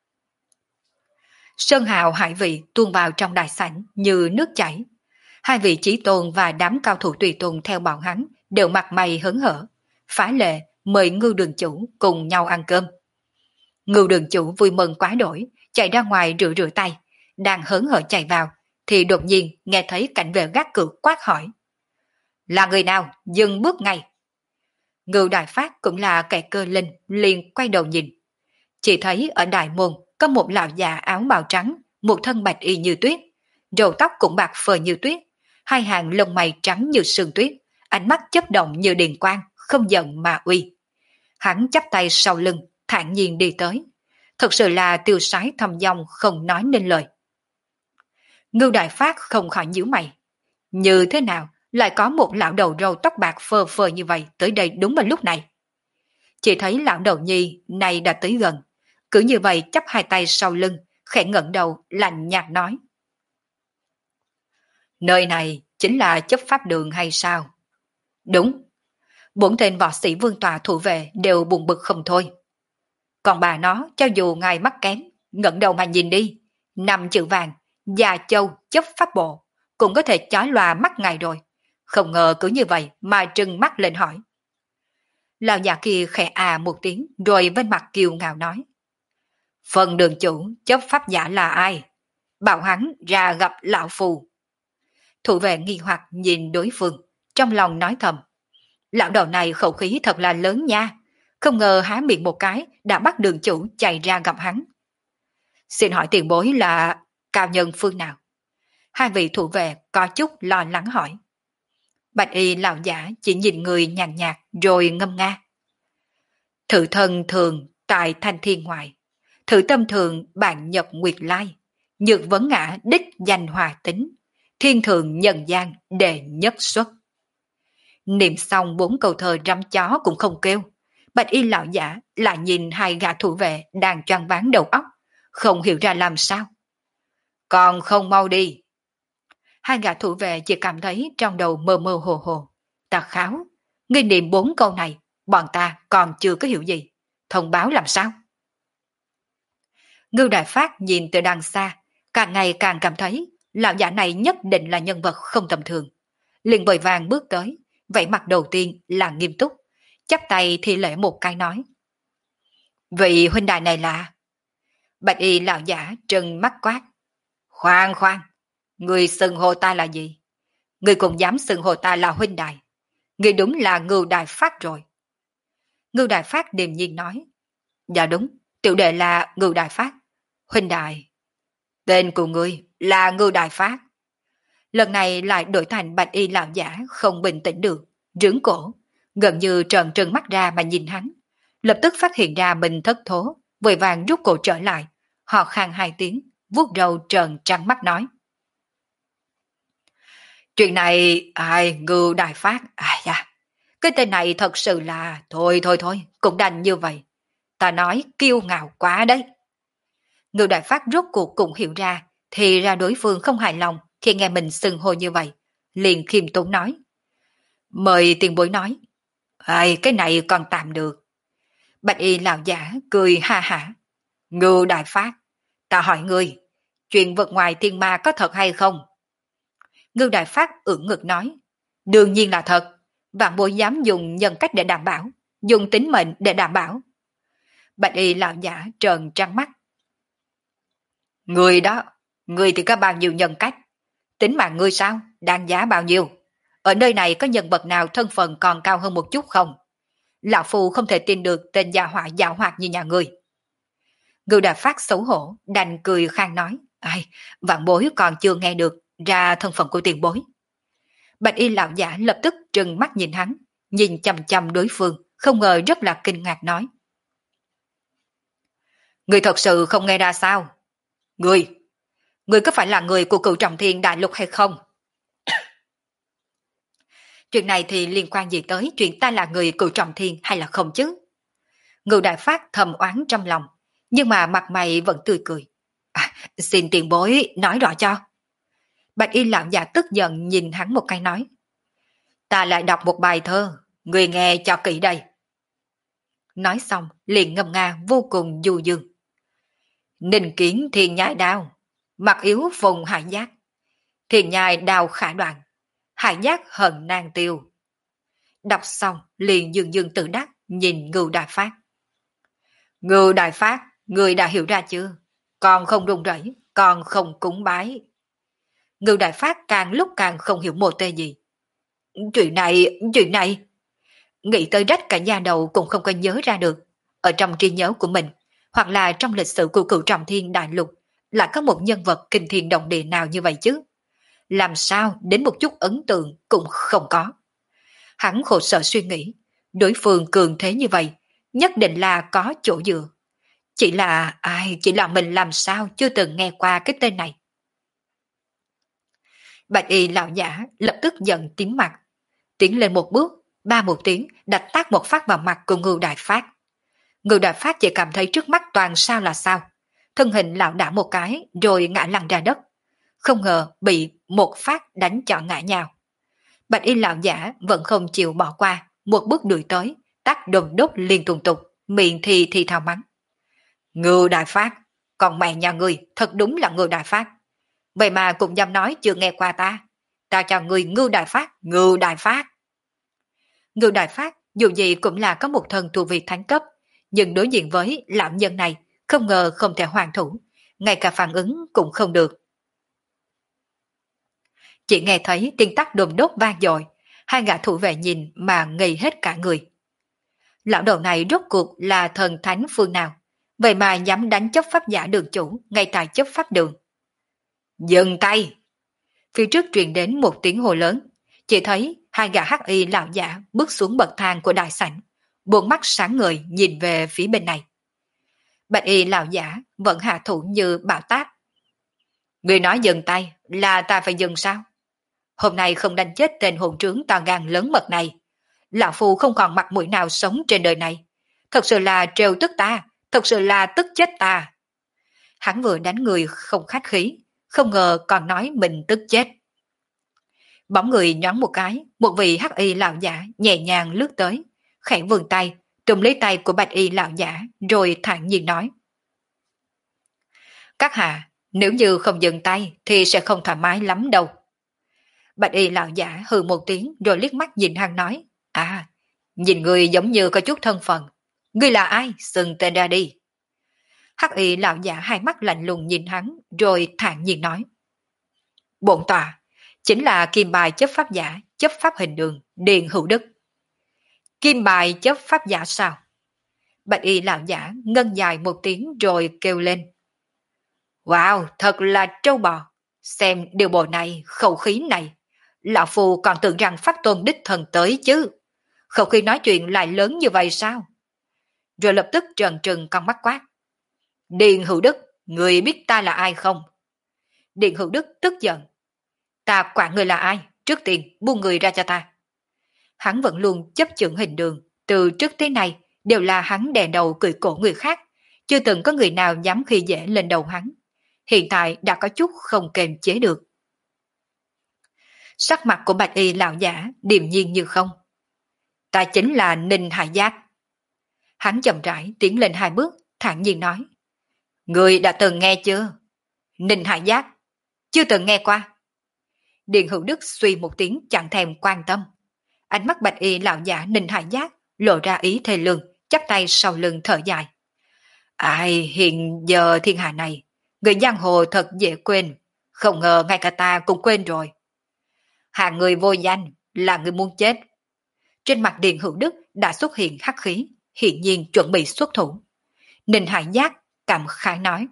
Speaker 1: Sơn hào hải vị tuôn vào trong đại sảnh như nước chảy. Hai vị chí tôn và đám cao thủ tùy tùng theo bọn hắn đều mặt mày hớn hở, phá lệ mời Ngưu đường chủ cùng nhau ăn cơm. Ngưu đường chủ vui mừng quá đổi, chạy ra ngoài rửa rửa tay, đang hớn hở chạy vào, thì đột nhiên nghe thấy cảnh vệ gác cửa quát hỏi. Là người nào? Dừng bước ngay. Ngưu Đại Phát cũng là kẻ cơ linh, liền quay đầu nhìn. Chỉ thấy ở đại môn có một lão già áo bào trắng, một thân bạch y như tuyết, râu tóc cũng bạc phơ như tuyết, hai hàng lông mày trắng như sương tuyết, ánh mắt chớp động như điện quang, không giận mà uy. Hắn chắp tay sau lưng, thản nhiên đi tới. Thật sự là tiêu sái thâm dong không nói nên lời. Ngưu Đại Phát không khỏi nhíu mày. Như thế nào lại có một lão đầu râu tóc bạc phơ phơ như vậy tới đây đúng vào lúc này? Chỉ thấy lão đầu nhi này đã tới gần, cứ như vậy chắp hai tay sau lưng, khẽ ngẩng đầu lạnh nhạt nói. Nơi này chính là chấp pháp đường hay sao? Đúng. Bốn tên võ sĩ vương tọa thủ vệ đều buồn bực không thôi. Còn bà nó cho dù ngài mắt kém, ngẩng đầu mà nhìn đi, năm chữ vàng, Già Châu chấp pháp bộ, cũng có thể chói lòa mắt ngài rồi. Không ngờ cứ như vậy mà trừng mắt lên hỏi. Lão già kia khẽ à một tiếng rồi bên mặt kiêu ngạo nói. Phần đường chủ chấp pháp giả là ai? Bảo hắn ra gặp lão phù. Thủ vệ nghi hoặc nhìn đối phương, trong lòng nói thầm. Lão đầu này khẩu khí thật là lớn nha, không ngờ há miệng một cái đã bắt đường chủ chạy ra gặp hắn. Xin hỏi tiền bối là cao nhân phương nào? Hai vị thủ vệ có chút lo lắng hỏi. Bạch y lão giả chỉ nhìn người nhàn nhạt rồi ngâm nga. Thử thân thường tại thanh thiên ngoại, thử tâm thường bản nhập nguyệt lai, nhược vấn ngã đích danh hòa tính, thiên thường nhân gian đệ nhất xuất. Niệm xong bốn câu thơ răm chó cũng không kêu. Bạch y lão giả lại nhìn hai gã thủ vệ đang choáng váng đầu óc, không hiểu ra làm sao. Còn không mau đi. Hai gã thủ vệ chỉ cảm thấy trong đầu mơ mơ hồ hồ. Ta kháo, ngươi niệm bốn câu này, bọn ta còn chưa có hiểu gì. Thông báo làm sao? Ngưu Đại Phát nhìn từ đằng xa, càng ngày càng cảm thấy lão giả này nhất định là nhân vật không tầm thường. Liền vội vàng bước tới, vậy mặt đầu tiên là nghiêm túc, chắp tay thi lễ một cái nói. Vị huynh đài này là... Bạch y lão giả trừng mắt quát. Khoan khoan, người xưng hô ta là gì? Người cũng dám xưng hô ta là huynh đài. Người đúng là Ngưu Đại Phát rồi. Ngưu Đại Phát điềm nhiên nói. Dạ đúng, tiểu đệ là Ngưu Đại Phát. Huynh đài. Tên của ngươi là Ngưu Đại Phát. Lần này lại đổi thành bạch y lão giả không bình tĩnh được, rướng cổ, gần như trợn trừng mắt ra mà nhìn hắn. lập tức phát hiện ra mình thất thố, vội vàng rút cổ trở lại, họ khan hai tiếng, vuốt râu trợn trắng mắt nói. Chuyện này, ai, Ngưu Đại Phát, ai da, cái tên này thật sự là, thôi thôi thôi, cũng đành như vậy. Ta nói kiêu ngạo quá đấy. Ngưu Đại Phát rốt cuộc cũng hiểu ra, thì ra đối phương không hài lòng khi nghe mình xưng hô như vậy. Liền khiêm tốn nói. Mời tiền bối nói. Ai, cái này còn tạm được. Bạch y lão giả cười ha hả. Ngưu Đại Phát, ta hỏi ngươi, chuyện vật ngoài thiên ma có thật hay không? Ngưu Đại Phát ưỡn ngực nói. Đương nhiên là thật. Vạn bối dám dùng nhân cách để đảm bảo, dùng tính mệnh để đảm bảo. Bạch y lão giả trợn trắng mắt. Người đó, người thì có bao nhiêu nhân cách? Tính mạng ngươi sao? Đáng giá bao nhiêu? Ở nơi này có nhân vật nào thân phận còn cao hơn một chút không? Lão Phu không thể tin được tên gia họa dạo hoạt như nhà ngươi. Ngưu Đại Phát xấu hổ, đành cười khang nói. Ai, vạn bối còn chưa nghe được ra thân phận của tiền bối. Bạch y lão giả lập tức trừng mắt nhìn hắn, nhìn chằm chằm đối phương, không ngờ rất là kinh ngạc nói. Người thật sự không nghe ra sao? Người, người có phải là người của Cửu Trọng Thiên Đại Lục hay không? Chuyện này thì liên quan gì tới chuyện ta là người Cửu Trọng Thiên hay là không chứ? Ngưu Đại Phát thầm oán trong lòng, nhưng mà mặt mày vẫn tươi cười. À, xin tiền bối nói rõ cho. Bạch y lão già tức giận nhìn hắn một cái nói. Ta lại đọc một bài thơ, người nghe cho kỹ đây. Nói xong liền ngâm nga vô cùng du dương. Ninh kiến thiên nhai đao, mặt yếu vùng hải giác. Thiên nhai đao khả đoạn, hải giác hận nàng tiêu. Đọc xong liền dương dương tự đắc nhìn Ngưu Đại Phát. Ngưu Đại Phát, người đã hiểu ra chưa? Còn không run rẩy, còn không cúng bái. Ngưu Đại Phát càng lúc càng không hiểu mô tê gì. Chuyện này, chuyện này. Nghĩ tới rách cả da đầu cũng không có nhớ ra được. Ở trong trí nhớ của mình, hoặc là trong lịch sử của Cửu Trọng Thiên Đại Lục, lại có một nhân vật kinh thiên động địa nào như vậy chứ? Làm sao đến một chút ấn tượng cũng không có. Hắn khổ sở suy nghĩ, đối phương cường thế như vậy, nhất định là có chỗ dựa. Chỉ là, ai, chỉ là mình làm sao chưa từng nghe qua cái tên này. Bạch y lão giả lập tức giận tím mặt, tiến lên một bước, ba một tiếng, đạch tác một phát vào mặt của Ngưu Đại Phát. Ngưu Đại Phát chỉ cảm thấy trước mắt toàn sao là sao, thân hình lão đảo một cái rồi ngã lăn ra đất, không ngờ bị một phát đánh cho ngã nhào. Bạch y lão giả vẫn không chịu bỏ qua, một bước đuổi tới, tắt đồn đốt liên tục tục, miệng thì thì thào mắng. Ngưu Đại Phát, còn mẹ nhà ngươi thật đúng là Ngưu Đại Phát. Vậy mà cũng dám nói chưa nghe qua ta. Ta chào người Ngưu Đại Phát, Ngưu Đại Phát. Ngưu Đại Phát dù gì cũng là có một thần tu vi thánh cấp, nhưng đối diện với lão nhân này không ngờ không thể hoàn thủ, ngay cả phản ứng cũng không được. Chỉ nghe thấy tiếng tắt đồm đốt vang dội, hai gã thủ vệ nhìn mà ngây hết cả người. Lão đầu này rốt cuộc là thần thánh phương nào, vậy mà dám đánh chấp pháp giả đường chủ ngay tại chấp pháp đường. Dừng tay! Phía trước truyền đến một tiếng hồ lớn, chỉ thấy hai gã hắc y lão giả bước xuống bậc thang của đại sảnh, buồn mắt sáng ngời nhìn về phía bên này. Bạch y lão giả vẫn hạ thủ như bão táp. Người nói dừng tay là ta phải dừng sao? Hôm nay không đánh chết tên hồn trướng to gan lớn mật này, lão phu không còn mặt mũi nào sống trên đời này. Thật sự là trêu tức ta, thật sự là tức chết ta. Hắn vừa đánh người không khách khí, không ngờ còn nói mình tức chết. Bóng người nhoáng một cái, một vị hắc y lão giả nhẹ nhàng lướt tới, khẽ vươn tay, trùm lấy tay của bạch y lão giả, rồi thản nhiên nói. Các hạ, nếu như không dừng tay thì sẽ không thoải mái lắm đâu. Bạch y lão giả hừ một tiếng rồi liếc mắt nhìn hắn nói. À, nhìn người giống như có chút thân phận. Ngươi là ai? Xưng tên ra đi. Hắc y lão giả hai mắt lạnh lùng nhìn hắn rồi thản nhiên nói. Bổn tọa chính là kim bài chấp pháp giả, chấp pháp hình đường, Điền Hữu Đức. Kim bài chấp pháp giả sao? Bạch y lão giả ngân dài một tiếng rồi kêu lên. Wow, thật là trâu bò. Xem điều bộ này, khẩu khí này. Lão Phu còn tưởng rằng pháp tôn đích thần tới chứ. Khẩu khí nói chuyện lại lớn như vậy sao? rồi lập tức trợn trừng con mắt quát. Điền Hữu Đức, người biết ta là ai không? Điền Hữu Đức tức giận. Ta quản người là ai? Trước tiên buông người ra cho ta. Hắn vẫn luôn chấp chưởng hình đường, từ trước tới nay đều là hắn đè đầu cười cổ người khác, chưa từng có người nào dám khi dễ lên đầu hắn. Hiện tại đã có chút không kềm chế được. Sắc mặt của bạch y lão giả điềm nhiên như không. Ta chính là Ninh Hải Giác. Hắn chậm rãi tiến lên hai bước, thản nhiên nói. Người đã từng nghe chưa? Ninh Hải Giác, chưa từng nghe qua. Điền Hữu Đức suy một tiếng chẳng thèm quan tâm. Ánh mắt bạch y lão giả Ninh Hải Giác lộ ra ý thê lương, chắp tay sau lưng thở dài. Ai, hiện giờ thiên hạ này, người giang hồ thật dễ quên, không ngờ ngay cả ta cũng quên rồi. Hạng người vô danh là người muốn chết. Trên mặt Điền Hữu Đức đã xuất hiện hắc khí, hiển nhiên chuẩn bị xuất thủ. Ninh Hải Giác cảm khái nói.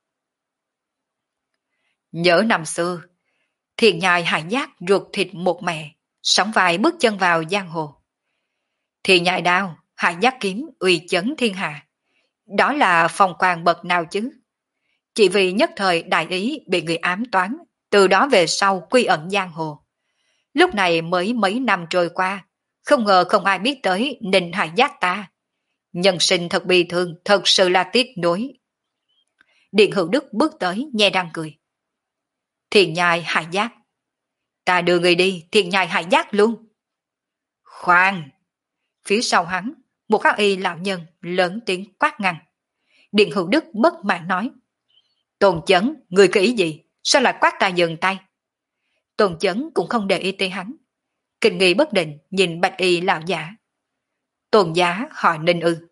Speaker 1: Nhớ năm xưa, thiên nhai Hải Giác ruột thịt một mẹ, sóng vai bước chân vào giang hồ. Thiên nhai đao, Hải Giác kiếm uy chấn thiên hạ. Đó là phong quang bậc nào chứ? Chỉ vì nhất thời đại ý bị người ám toán, từ đó về sau quy ẩn giang hồ. Lúc này mới mấy năm trôi qua, không ngờ không ai biết tới Ninh Hải Giác ta. Nhân sinh thật bi thương, thật sự là tiếc nuối. Điện Hữu Đức bước tới, nhe răng cười. Thiền nhai Hải Giác. Ta đưa người đi, thiền nhai Hải Giác luôn. Khoan! Phía sau hắn, một hắc y lão nhân lớn tiếng quát ngăn. Điện Hữu Đức bất mãn nói. Tôn Chấn, người có ý gì? Sao lại quát ta dừng tay? Tôn Chấn cũng không để ý tới hắn. Kinh nghi bất định nhìn bạch y lão giả. Tôn giá hỏi Ninh ư.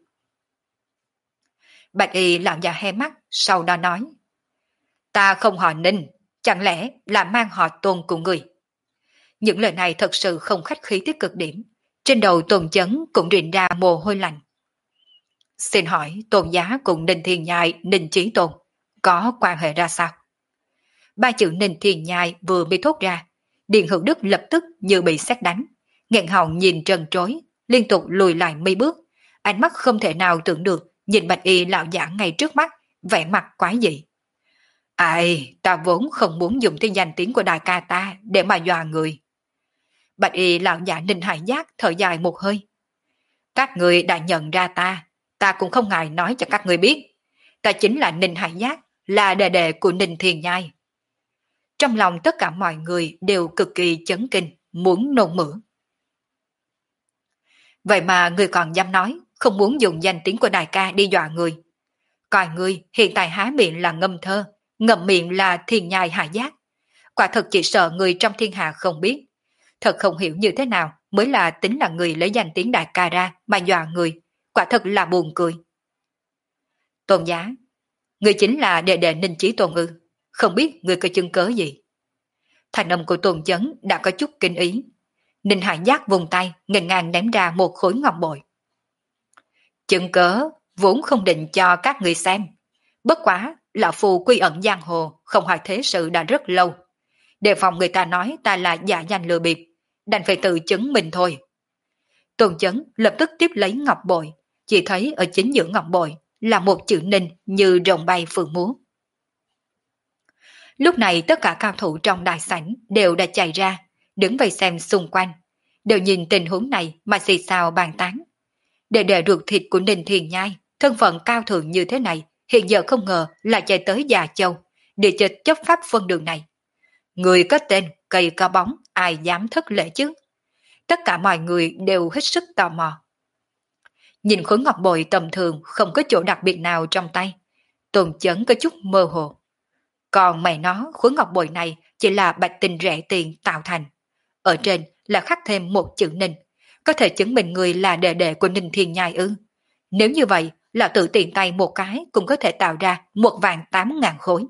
Speaker 1: Bạch y lão giả hé mắt, sau đó nói. Ta không hỏi Ninh, chẳng lẽ là mang họ Tôn của người? Những lời này thật sự không khách khí tới cực điểm. Trên đầu Tôn Chấn cũng rịn ra mồ hôi lạnh. Xin hỏi Tôn giá cùng Ninh Thiên Nhai, Ninh Chí Tôn có quan hệ ra sao? Ba chữ Ninh Thiên Nhai vừa mới thốt ra, Điền Hữu Đức lập tức như bị sét đánh, nghẹn họng nhìn trần trối, liên tục lùi lại mấy bước, ánh mắt không thể nào tưởng được nhìn bạch y lão giả ngay trước mắt, vẻ mặt quái dị. Ai, ta vốn không muốn dùng tiếng danh tiếng của đại ca ta để mà dọa người. Bạch y lão giả Ninh Hải Giác thở dài một hơi. Các người đã nhận ra ta, ta cũng không ngại nói cho các người biết. Ta chính là Ninh Hải Giác, là đệ đệ của Ninh Thiên Nhai. Trong lòng tất cả mọi người đều cực kỳ chấn kinh, muốn nôn mửa. Vậy mà người còn dám nói, không muốn dùng danh tiếng của đại ca đi dọa người. Coi người hiện tại há miệng là ngâm thơ, ngậm miệng là Thiên Nhai Hải Giác. Quả thật chỉ sợ người trong thiên hạ không biết. Thật không hiểu như thế nào mới là tính là người lấy danh tiếng đại ca ra mà dọa người. Quả thật là buồn cười. Tôn giá, người chính là đệ đệ Ninh Chí Tôn ư, không biết người có chứng cớ gì. Thành âm của Tôn Chấn đã có chút kinh ý. Ninh Hải Giác vùng tay, nghênh ngang ném ra một khối ngọc bội. Chứng cớ vốn không định cho các người xem. Bất quá, lão phù quy ẩn giang hồ, không hỏi thế sự đã rất lâu. Đề phòng người ta nói ta là giả danh lừa bịp, đành phải tự chứng minh thôi. Tôn Chấn lập tức tiếp lấy ngọc bội, chỉ thấy ở chính giữa ngọc bội là một chữ Ninh như rồng bay phượng múa. Lúc này tất cả cao thủ trong đại sảnh đều đã chạy ra, đứng vây xem xung quanh, đều nhìn tình huống này mà xì xào bàn tán. Đệ đệ ruột thịt của Ninh Thiên Nhai, thân phận cao thượng như thế này, hiện giờ không ngờ là chạy tới Già Châu, để chơi chấp pháp phân đường này. Người có tên, cây có bóng, ai dám thất lễ chứ? Tất cả mọi người đều hết sức tò mò. Nhìn khối ngọc bội tầm thường không có chỗ đặc biệt nào trong tay, Tôn Chấn có chút mơ hồ. Còn mày nó, khối ngọc bội này chỉ là bạch tinh rẻ tiền tạo thành. Ở trên là khắc thêm một chữ Ninh, có thể chứng minh người là đệ đệ của Ninh Thiên Nhai ư. Nếu như vậy là tự tiện tay một cái cũng có thể tạo ra một vạn tám ngàn khối.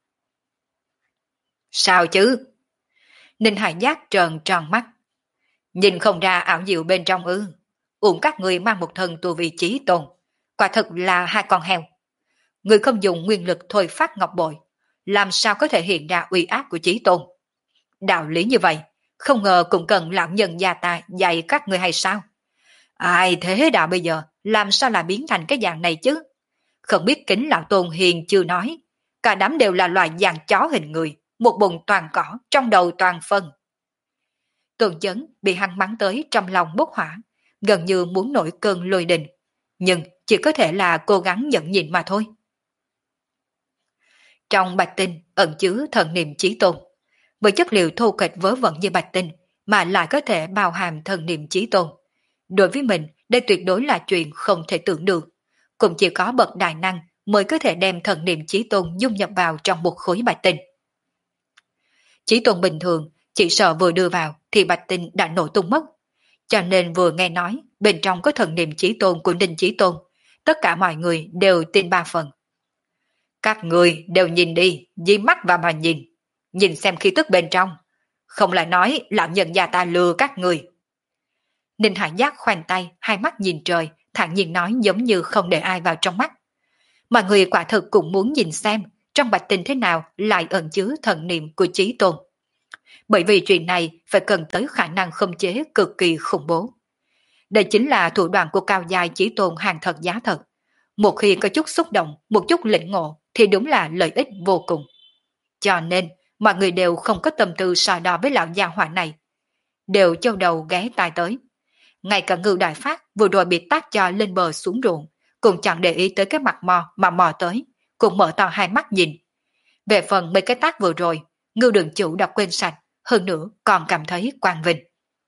Speaker 1: Sao chứ? Ninh Hải Giác tròn tròn mắt. Nhìn không ra ảo diệu bên trong ư. Uổng các người mang một thần tu vị trí tôn. Quả thật là hai con heo. Người không dùng nguyên lực thôi phát ngọc bội, làm sao có thể hiện ra uy áp của chí tôn. Đạo lý như vậy, không ngờ cũng cần lão nhân gia ta dạy các người hay sao? Ai thế đạo bây giờ làm sao lại biến thành cái dạng này chứ? Không biết Kính lão tôn hiền chưa nói, cả đám đều là loài dạng chó hình người, một bụng toàn cỏ, trong đầu toàn phân. Tôn Chấn bị hắn mắng tới trong lòng bốc hỏa, gần như muốn nổi cơn lôi đình, nhưng chỉ có thể là cố gắng nhẫn nhịn mà thôi. Trong bạch tinh ẩn chứa thần niệm chí tôn, với chất liệu thô kệch vớ vẩn như bạch tinh mà lại có thể bao hàm thần niệm chí tôn. Đối với mình, đây tuyệt đối là chuyện không thể tưởng được, cũng chỉ có bậc đại năng mới có thể đem thần niệm chí tôn dung nhập vào trong một khối bạch tinh. Chí tôn bình thường chỉ sợ vừa đưa vào thì bạch tinh đã nổ tung mất, cho nên vừa nghe nói bên trong có thần niệm chí tôn của Ninh Chí Tôn, tất cả mọi người đều tin ba phần. Các người đều nhìn đi, dí mắt vào mà nhìn, nhìn xem khí tức bên trong, không lại nói lão nhân gia ta lừa các người. Ninh Hải Giác khoanh tay, hai mắt nhìn trời, thản nhiên nói giống như không để ai vào trong mắt. Mọi người quả thực cũng muốn nhìn xem trong bạch tinh thế nào lại ẩn chứa thần niệm của Chí Tôn. Bởi vì chuyện này phải cần tới khả năng khống chế cực kỳ khủng bố. Đây chính là thủ đoạn của cao giai Chí Tôn hàng thật giá thật. Một khi có chút xúc động, một chút lĩnh ngộ thì đúng là lợi ích vô cùng. Cho nên, mọi người đều không có tâm tư so đo với lão gia hỏa này. Đều châu đầu ghé tai tới. Ngay cả Ngưu Đại Phát vừa rồi bị tát cho lên bờ xuống ruộng, cũng chẳng để ý tới cái mặt mò mà mò tới, cũng mở to hai mắt nhìn. Về phần mấy cái tát vừa rồi, Ngưu Đường Chủ đã quên sạch, hơn nữa còn cảm thấy quang vinh.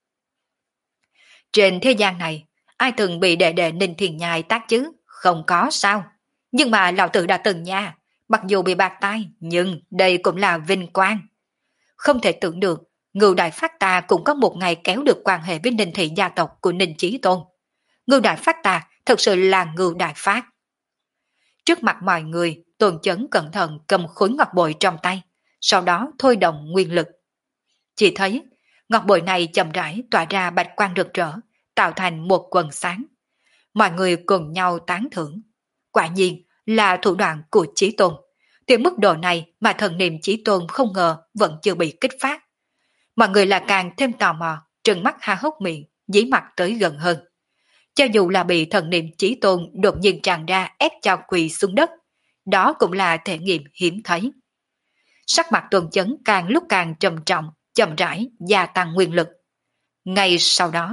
Speaker 1: Trên thế gian này, ai từng bị đệ đệ Ninh Thiền Nhai tát chứ? Không có sao. Nhưng mà lão tử đã từng nha, mặc dù bị bạc tai, nhưng đây cũng là vinh quang. Không thể tưởng được, Ngưu Đại Phát ta cũng có một ngày kéo được quan hệ với Ninh thị gia tộc của Ninh Chí Tôn. Ngưu Đại Phát ta thật sự là Ngưu Đại Phát. Trước mặt mọi người, Tôn Chấn cẩn thận cầm khối ngọc bội trong tay, sau đó thôi động nguyên lực. Chỉ thấy, ngọc bội này chậm rãi tỏa ra bạch quang rực rỡ, tạo thành một quần sáng. Mọi người cùng nhau tán thưởng. Quả nhiên là thủ đoạn của Chí Tôn. Từ mức độ này mà thần niệm Chí Tôn không ngờ vẫn chưa bị kích phát. Mọi người là càng thêm tò mò, trừng mắt há hốc miệng, dí mặt tới gần hơn. Cho dù là bị thần niệm Chí Tôn đột nhiên tràn ra ép cho quỳ xuống đất, đó cũng là thể nghiệm hiếm thấy. Sắc mặt Tôn Chấn càng lúc càng trầm trọng, chậm rãi gia tăng nguyên lực. Ngay sau đó,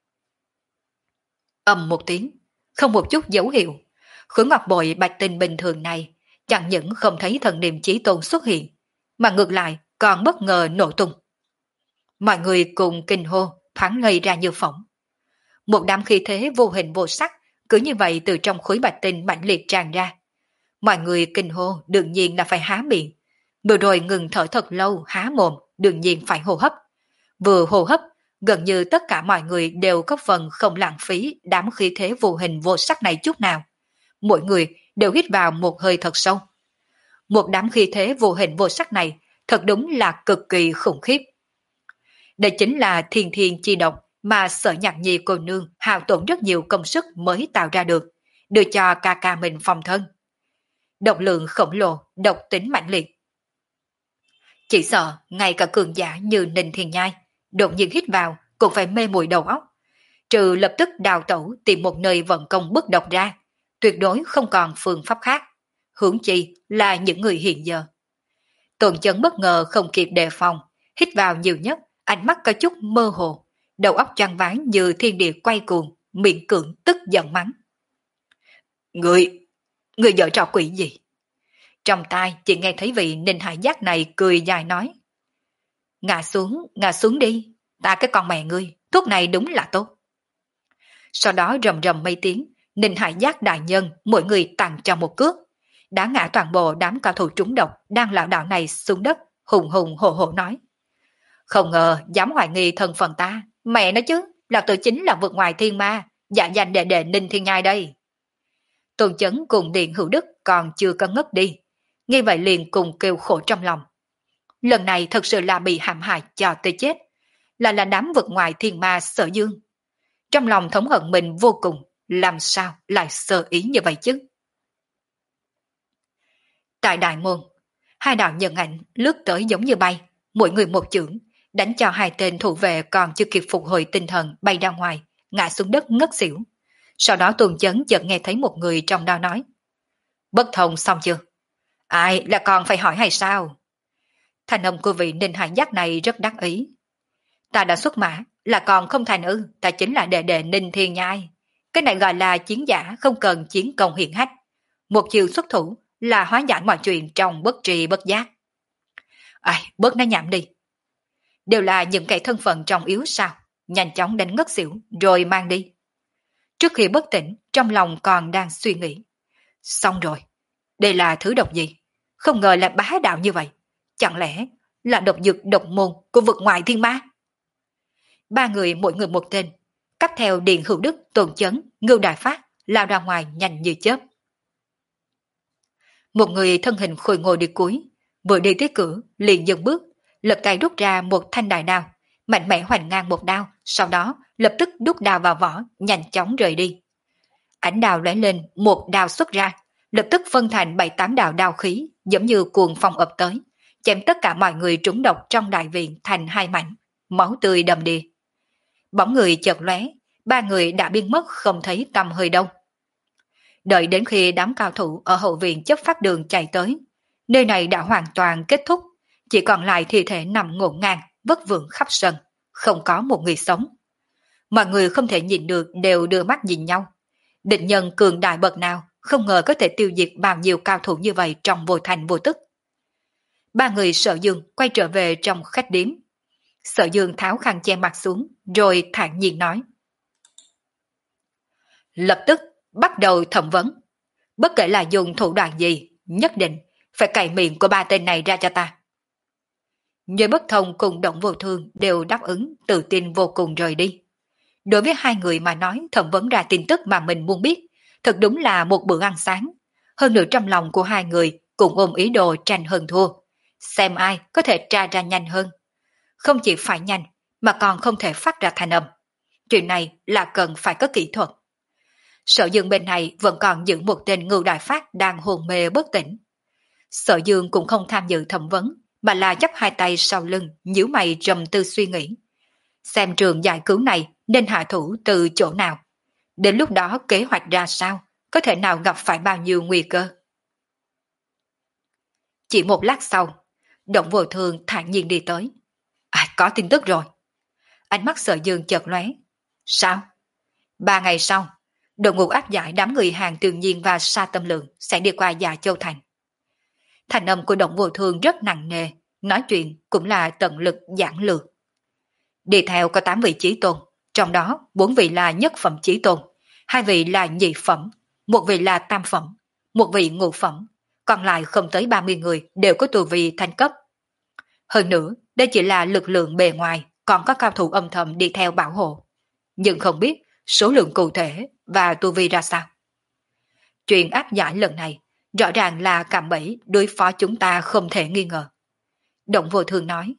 Speaker 1: ầm một tiếng, không một chút dấu hiệu, khối ngọc bội bạch tinh bình thường này chẳng những không thấy thần niệm Chí Tôn xuất hiện, mà ngược lại còn bất ngờ nổ tung. Mọi người cùng kinh hô, thoáng ngây ra như phỏng. Một đám khí thế vô hình vô sắc cứ như vậy từ trong khối bạch tinh mạnh liệt tràn ra. Mọi người kinh hô đương nhiên là phải há miệng, vừa rồi ngừng thở thật lâu há mồm đương nhiên phải hô hấp. Vừa hô hấp, gần như tất cả mọi người đều có phần không lãng phí đám khí thế vô hình vô sắc này chút nào. Mỗi người đều hít vào một hơi thật sâu. Một đám khí thế vô hình vô sắc này thật đúng là cực kỳ khủng khiếp. Đây chính là thiên thiên chi độc mà Sở Nhạc Nhi cô nương hao tổn rất nhiều công sức mới tạo ra được, đưa cho ca ca mình phòng thân. Độc lượng khổng lồ, độc tính mạnh liệt. Chỉ sợ ngay cả cường giả như Ninh Thiên Nhai đột nhiên hít vào cũng phải mê muội đầu óc, trừ lập tức đào tẩu tìm một nơi vận công bức độc ra, tuyệt đối không còn phương pháp khác, huống chi là những người hiện giờ. Tôn Chấn bất ngờ không kịp đề phòng, hít vào nhiều nhất, ánh mắt có chút mơ hồ, đầu óc choáng váng như thiên địa quay cuồng, miệng cưỡng tức giận mắng. Người, người giở trò quỷ gì? Trong tai chỉ nghe thấy vị Ninh Hải Giác này cười dài nói. Ngã xuống, ngã xuống đi, ta cái con mẹ ngươi, thuốc này đúng là tốt. Sau đó rầm rầm mấy tiếng, Ninh Hải Giác đại nhân mỗi người tặng cho một cước, đã ngã toàn bộ đám cao thủ trúng độc đang lảo đảo này xuống đất, hùng hùng hổ hổ nói. Không ngờ dám hoài nghi thân phận ta, mẹ nói chứ, là tự chính là vượt ngoài thiên ma, dạ danh đệ đệ Ninh Thiên Nhai đây. Tôn Chấn cùng Điện Hữu Đức còn chưa có ngất đi, nghe vậy liền cùng kêu khổ trong lòng. Lần này thật sự là bị hãm hại cho tới chết, là là đám vượt ngoài thiên ma Sở Dương. Trong lòng thống hận mình vô cùng, làm sao lại sơ ý như vậy chứ? Tại Đại Môn, hai đạo nhân ảnh lướt tới giống như bay, mỗi người một chưởng, đánh cho hai tên thủ vệ còn chưa kịp phục hồi tinh thần bay ra ngoài, ngã xuống đất ngất xỉu. Sau đó Tuần Chấn chợt nghe thấy một người trong đó nói: Bất Thông xong chưa? Ai là còn phải hỏi hay sao? Thanh âm của vị Ninh Hải Giác này rất đắc ý. Ta đã xuất mã, là còn không thành ư? Ta chính là đệ đệ Ninh Thiên Nhai. Cái này gọi là chiến giả, không cần chiến công hiển hách. Một chiều xuất thủ là hóa giải mọi chuyện trong bất tri bất giác. Ai, bớt nói nhảm đi. Đều là những kẻ thân phận trọng yếu sao? Nhanh chóng đánh ngất xỉu rồi mang đi. Trước khi bất tỉnh, trong lòng còn đang suy nghĩ. Xong rồi, đây là thứ độc gì? Không ngờ là bá đạo như vậy. Chẳng lẽ là độc dược độc môn của vực ngoại thiên ma? Ba người mỗi người một tên, cắt theo Điền Hữu Đức, Tôn Chấn, Ngưu Đại Phát, lao ra ngoài nhanh như chớp. Một người thân hình khôi ngồi đi cuối, vừa đi tới cửa, liền dừng bước, lập tay rút ra một thanh đại đao, mạnh mẽ hoành ngang một đao, sau đó lập tức đút đao vào vỏ, nhanh chóng rời đi. Ánh đao lóe lên, một đao xuất ra, lập tức phân thành bảy tám đạo đao khí, giống như cuồng phong ập tới, chém tất cả mọi người trúng độc trong đại viện thành hai mảnh, máu tươi đầm đìa. Bóng người chợt lóe, ba người đã biến mất không thấy tăm hơi đâu. Đợi đến khi đám cao thủ ở hậu viện chấp pháp đường chạy tới, nơi này đã hoàn toàn kết thúc, chỉ còn lại thi thể nằm ngổn ngang, vất vưởng khắp sân, không có một người sống. Mọi người không thể nhìn được đều đưa mắt nhìn nhau. Định nhân cường đại bậc nào, không ngờ có thể tiêu diệt bao nhiêu cao thủ như vậy trong vô thành vô tức. Ba người Sở Dương quay trở về trong khách điếm. Sở Dương tháo khăn che mặt xuống, rồi thản nhiên nói: Lập tức bắt đầu thẩm vấn. Bất kể là dùng thủ đoạn gì, nhất định phải cày miệng của ba tên này ra cho ta. Nhớ Bất Thông cùng Động Vô Thương đều đáp ứng, tự tin vô cùng rời đi. Đối với hai người mà nói thẩm vấn ra tin tức mà mình muốn biết, thật đúng là một bữa ăn sáng. Hơn nữa trong lòng của hai người cũng ôm ý đồ tranh hơn thua, xem ai có thể tra ra nhanh hơn. Không chỉ phải nhanh, mà còn không thể phát ra thanh âm. Chuyện này là cần phải có kỹ thuật. Sở Dương bên này vẫn còn giữ một tên Ngưu Đại Phát đang hồn mê bất tỉnh. Sở Dương cũng không tham dự thẩm vấn, mà là chắp hai tay sau lưng, nhíu mày trầm tư suy nghĩ. Xem trường giải cứu này nên hạ thủ từ chỗ nào. Đến lúc đó kế hoạch ra sao, có thể nào gặp phải bao nhiêu nguy cơ. Chỉ một lát sau, Động Vô Thương thản nhiên đi tới. À, có tin tức rồi. Ánh mắt Sở Dương chợt lóe. Sao? Ba ngày sau, đội ngũ áp giải đám người Hàng Tường Nhiên và Sa Tâm Lượng sẽ đi qua Dạ Châu Thành. Thành âm của Động Vô Thương rất nặng nề, nói chuyện cũng là tận lực giản lược. Đi theo có tám vị chí tôn, trong đó bốn vị là nhất phẩm chí tôn, hai vị là nhị phẩm, một vị là tam phẩm, một vị ngũ phẩm, còn lại không tới ba mươi người đều có tu vi thanh cấp. Hơn nữa, đây chỉ là lực lượng bề ngoài, còn có cao thủ âm thầm đi theo bảo hộ. Nhưng không biết số lượng cụ thể và tu vi ra sao. Chuyện áp giải lần này rõ ràng là cạm bẫy đối phó chúng ta không thể nghi ngờ. Động Vô Thương nói.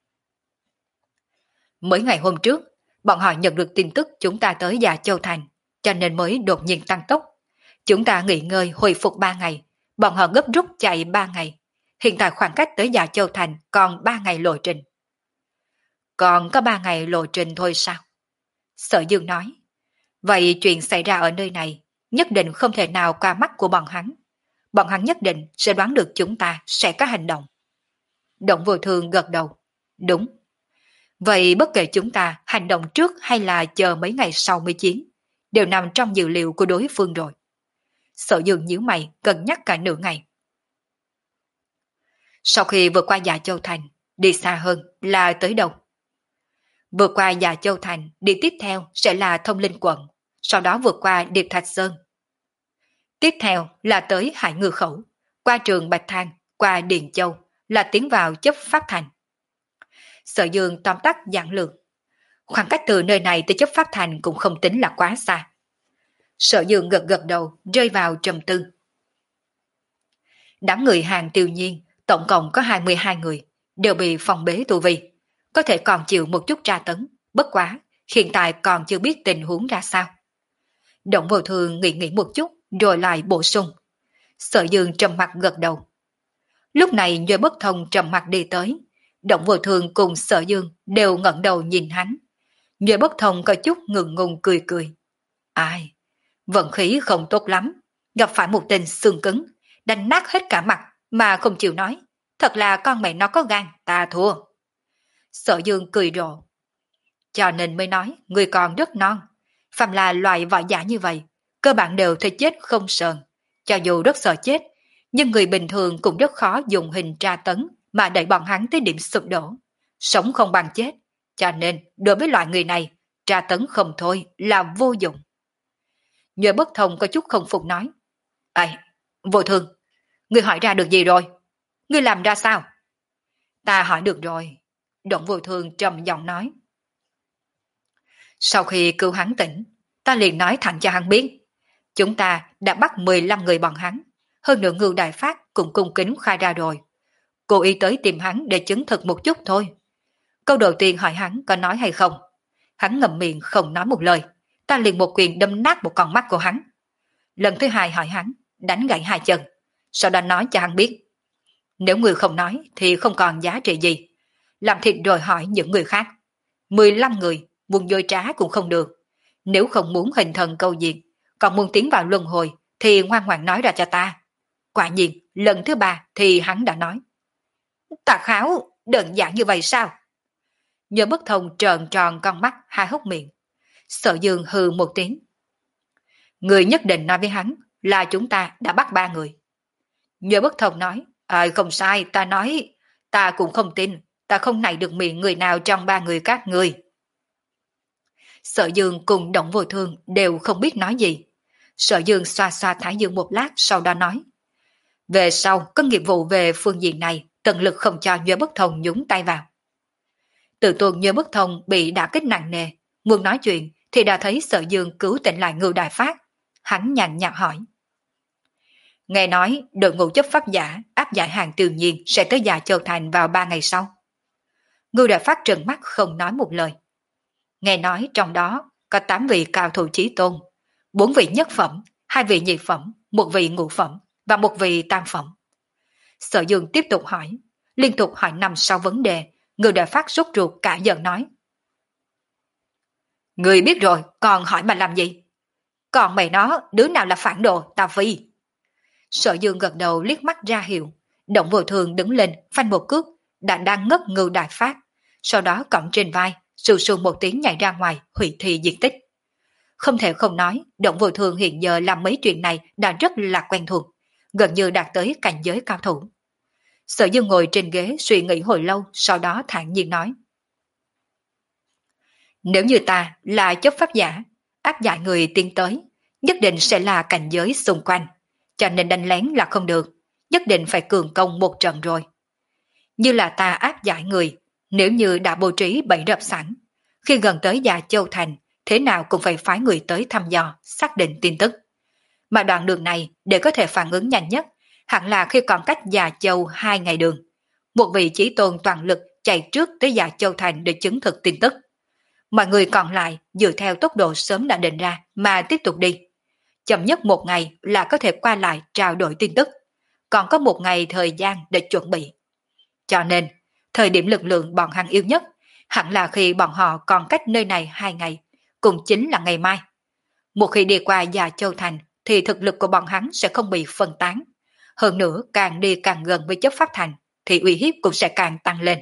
Speaker 1: Mấy ngày hôm trước, bọn họ nhận được tin tức chúng ta tới Dạ Châu Thành, cho nên mới đột nhiên tăng tốc. Chúng ta nghỉ ngơi hồi phục ba ngày, bọn họ gấp rút chạy ba ngày. Hiện tại khoảng cách tới Dạ Châu Thành còn ba ngày lộ trình. Còn có ba ngày lộ trình thôi sao? Sở Dương nói. Vậy chuyện xảy ra ở nơi này nhất định không thể nào qua mắt của bọn hắn. Bọn hắn nhất định sẽ đoán được chúng ta sẽ có hành động. Động Vô Thương gật đầu. Đúng. Vậy bất kể chúng ta hành động trước hay là chờ mấy ngày sau mới chiến, đều nằm trong dữ liệu của đối phương rồi. Sở Dương nhíu mày cân nhắc cả nửa ngày. Sau khi vượt qua Dạ Châu Thành, đi xa hơn là tới đâu? Vượt qua Dạ Châu Thành, đi tiếp theo sẽ là Thông Linh Quận, sau đó vượt qua Điệp Thạch Sơn. Tiếp theo là tới Hải Ngư Khẩu, qua Trường Bạch Thang, qua Điền Châu, là tiến vào chấp Pháp Thành. Sở Dương tóm tắt giản lược. Khoảng cách từ nơi này tới chấp Pháp Thành cũng không tính là quá xa. Sở Dương gật gật đầu, rơi vào trầm tư. Đám người Hàng Tiêu Nhiên, tổng cộng có hai mươi hai người, đều bị phòng bế tu vi. Có thể còn chịu một chút tra tấn, bất quá, hiện tại còn chưa biết tình huống ra sao. Động Vô Thương nghĩ nghĩ một chút, rồi lại bổ sung. Sở Dương trầm mặt gật đầu. Lúc này Nhuệ Bất Thông trầm mặt đi tới. Động Vô Thương cùng Sở Dương đều ngẩng đầu nhìn hắn. Nhuệ Bất Thông có chút ngượng ngùng cười cười. Ai? Vận khí không tốt lắm, gặp phải một tên xương cứng, đánh nát hết cả mặt mà không chịu nói. Thật là con mẹ nó có gan, ta thua. Sở Dương cười rộ. Cho nên mới nói, người còn rất non. Phàm là loại võ giả như vậy, cơ bản đều thấy chết không sờn. Cho dù rất sợ chết, nhưng người bình thường cũng rất khó dùng hình tra tấn mà đẩy bọn hắn tới điểm sụp đổ. Sống không bằng chết, cho nên đối với loại người này, tra tấn không thôi là vô dụng. Nhờ bất thông có chút không phục nói. Ây, vô thương, ngươi hỏi ra được gì rồi? Ngươi làm ra sao? Ta hỏi được rồi. Động vô thương trầm giọng nói. Sau khi cứu hắn tỉnh, ta liền nói thẳng cho hắn biết. Chúng ta đã bắt mười lăm người bọn hắn. Hơn nữa Ngưu Đại Phát cũng cung kính khai ra rồi. Cô ý tới tìm hắn để chứng thực một chút thôi. Câu đầu tiên hỏi hắn có nói hay không. Hắn ngậm miệng không nói một lời. Ta liền một quyền đâm nát một con mắt của hắn. Lần thứ hai hỏi hắn, đánh gãy hai chân. Sau đó nói cho hắn biết. Nếu người không nói thì không còn giá trị gì. Làm thịt rồi hỏi những người khác. Mười lăm người, muốn dối trá cũng không được. Nếu không muốn hình thần câu diệt, còn muốn tiến vào luân hồi, thì ngoan ngoãn nói ra cho ta. Quả nhiên, lần thứ ba thì hắn đã nói. Ta kháo, đơn giản như vậy sao? Nhớ bất thông trợn tròn con mắt, hai hốc miệng. Sở Dương hừ một tiếng. Người nhất định nói với hắn là chúng ta đã bắt ba người. Nhớ bất thông nói. À, không sai, ta nói, ta cũng không tin, ta không nảy được miệng người nào trong ba người các người. Sở Dương cùng Động Vô Thương đều không biết nói gì. Sở Dương xoa xoa thái dương một lát sau đó nói. Về sau, có nghiệp vụ về phương diện này, tận lực không cho Nhớ Bất Thông nhúng tay vào. Tự tuần Nhớ Bất Thông bị đả kích nặng nề, muốn nói chuyện thì đã thấy Sở Dương cứu tỉnh lại Ngưu Đại Phát. Hắn nhàn nhạt hỏi. Nghe nói đội ngũ chấp pháp giả áp giải hàng tự nhiên sẽ tới Dạ Châu Thành vào ba ngày sau. Ngưu Đại Phát trừng mắt không nói một lời. Nghe nói trong đó có tám vị cao thủ chí tôn, bốn vị nhất phẩm, hai vị nhị phẩm, một vị ngũ phẩm và một vị tam phẩm. Sở Dương tiếp tục hỏi, liên tục hỏi năm sau vấn đề, Ngưu Đại Phát sốt ruột cả giận nói. Người biết rồi, còn hỏi mà làm gì? Còn mày nó, đứa nào là phản đồ, ta phi. Sở Dương gật đầu liếc mắt ra hiệu, Động Vô Thường đứng lên, phanh một cước, đã đang ngất Ngưu Đại Phát, sau đó cõng trên vai, sù sù một tiếng nhảy ra ngoài, hủy thi diệt tích. Không thể không nói, Động Vô Thường hiện giờ làm mấy chuyện này đã rất là quen thuộc, gần như đạt tới cảnh giới cao thủ. Sở Dương ngồi trên ghế suy nghĩ hồi lâu, sau đó thản nhiên nói. Nếu như ta là chấp pháp giả, áp giải người tiến tới, nhất định sẽ là cảnh giới xung quanh, cho nên đánh lén là không được, nhất định phải cường công một trận rồi. Như là ta áp giải người, nếu như đã bố trí bẫy rập sẵn, khi gần tới Dạ Châu Thành, thế nào cũng phải phái người tới thăm dò, xác định tin tức. Mà đoạn đường này, để có thể phản ứng nhanh nhất, hẳn là khi còn cách Dạ Châu hai ngày đường. Một vị chí tôn toàn lực chạy trước tới Dạ Châu Thành để chứng thực tin tức. Mọi người còn lại dựa theo tốc độ sớm đã định ra mà tiếp tục đi. Chậm nhất một ngày là có thể qua lại trao đổi tin tức, còn có một ngày thời gian để chuẩn bị. Cho nên, thời điểm lực lượng bọn hắn yêu nhất, hẳn là khi bọn họ còn cách nơi này hai ngày, cũng chính là ngày mai. Một khi đi qua Dạ Châu Thành, thì thực lực của bọn hắn sẽ không bị phân tán. Hơn nữa, càng đi càng gần với chấp pháp thành, thì uy hiếp cũng sẽ càng tăng lên.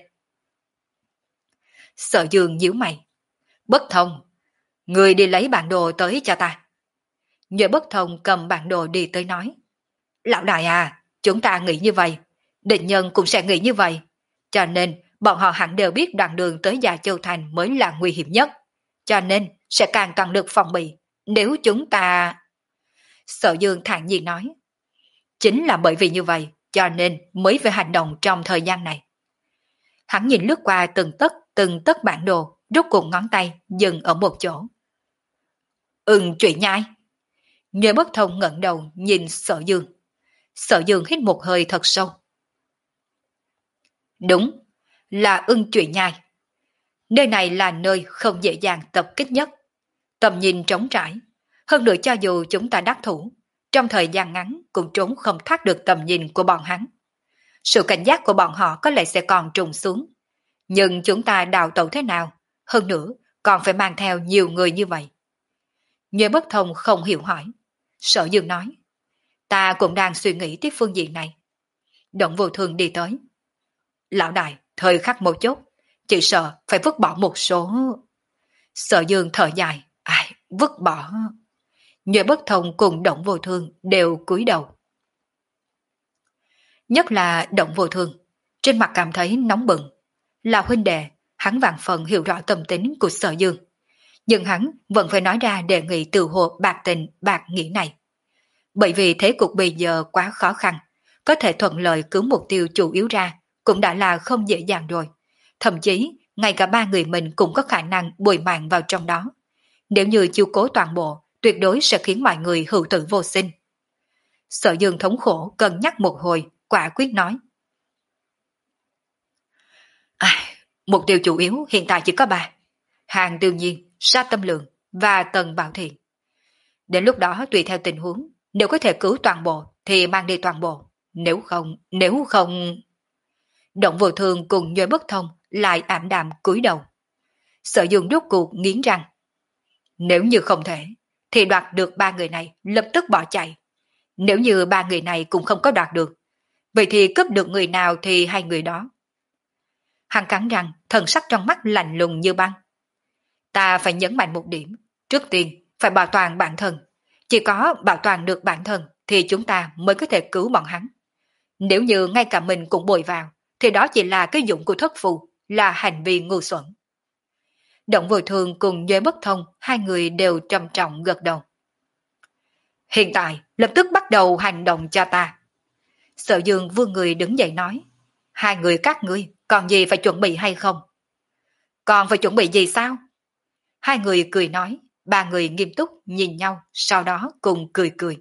Speaker 1: Sở Dương nhíu mày. Bất Thông, người đi lấy bản đồ tới cho ta. Nhờ Bất Thông cầm bản đồ đi tới nói. Lão đại à, chúng ta nghĩ như vậy, địch nhân cũng sẽ nghĩ như vậy. Cho nên, bọn họ hẳn đều biết đoạn đường tới Dạ Châu Thành mới là nguy hiểm nhất. Cho nên, sẽ càng toàn lực phòng bị. Nếu chúng ta... Sở Dương thản nhiên nói. Chính là bởi vì như vậy, cho nên mới phải hành động trong thời gian này. Hắn nhìn lướt qua từng tấc, từng tấc bản đồ, rút cùng ngón tay, dừng ở một chỗ. Ưng Trụy Nhai. Nhờ Bất Thông ngẩng đầu nhìn Sở Dương. Sở Dương hít một hơi thật sâu. Đúng, là Ưng Trụy Nhai. Nơi này là nơi không dễ dàng tập kích nhất. Tầm nhìn trống trải. Hơn nữa cho dù chúng ta đắc thủ, trong thời gian ngắn cũng trốn không thoát được tầm nhìn của bọn hắn. Sự cảnh giác của bọn họ có lẽ sẽ còn trùng xuống. Nhưng chúng ta đào tẩu thế nào? Hơn nữa, còn phải mang theo nhiều người như vậy. Nhuệ Bất Thông không hiểu hỏi. Sở Dương nói, ta cũng đang suy nghĩ tiếp phương diện này. Động Vô Thương đi tới. Lão đại, thời khắc một chút, chỉ sợ phải vứt bỏ một số. Sở Dương thở dài, ai, vứt bỏ. Nhuệ Bất Thông cùng Động Vô Thương đều cúi đầu. Nhất là Động Vô Thương, trên mặt cảm thấy nóng bừng. Là huynh đệ, hắn vạn phần hiểu rõ tâm tính của Sở Dương. Nhưng hắn vẫn phải nói ra đề nghị từ hộ bạc tình bạc nghĩa này. Bởi vì thế cục bây giờ quá khó khăn, có thể thuận lợi cứu mục tiêu chủ yếu ra cũng đã là không dễ dàng rồi. Thậm chí, ngay cả ba người mình cũng có khả năng bồi mạng vào trong đó. Nếu như chiêu cố toàn bộ, tuyệt đối sẽ khiến mọi người hữu tử vô sinh. Sở Dương thống khổ cân nhắc một hồi, quả quyết nói. À, mục tiêu chủ yếu hiện tại chỉ có ba. Hàng Tương Nhiên, Sát Tâm Lượng và Tần Bảo Thiện. Đến lúc đó tùy theo tình huống, nếu có thể cứu toàn bộ thì mang đi toàn bộ. Nếu không, nếu không... Động Vô Thương cùng Nhuệ Bất Thông lại ảm đạm cúi đầu. Sở Dương rốt cuộc nghiến răng. Nếu như không thể, thì đoạt được ba người này lập tức bỏ chạy. Nếu như ba người này cũng không có đoạt được, vậy thì cướp được người nào thì hai người đó. Hắn cắn răng, thần sắc trong mắt lạnh lùng như băng. Ta phải nhấn mạnh một điểm, trước tiên phải bảo toàn bản thân. Chỉ có bảo toàn được bản thân thì chúng ta mới có thể cứu bọn hắn. Nếu như ngay cả mình cũng bồi vào, thì đó chỉ là cái dụng của thất phù, là hành vi ngu xuẩn. Động Vô Thương cùng Nhuệ Bất Thông, hai người đều trầm trọng gật đầu. Hiện tại, lập tức bắt đầu hành động cho ta. Sở Dương vươn người đứng dậy nói. Hai người các ngươi, còn gì phải chuẩn bị hay không? Còn phải chuẩn bị gì sao? Hai người cười nói, ba người nghiêm túc nhìn nhau, sau đó cùng cười cười.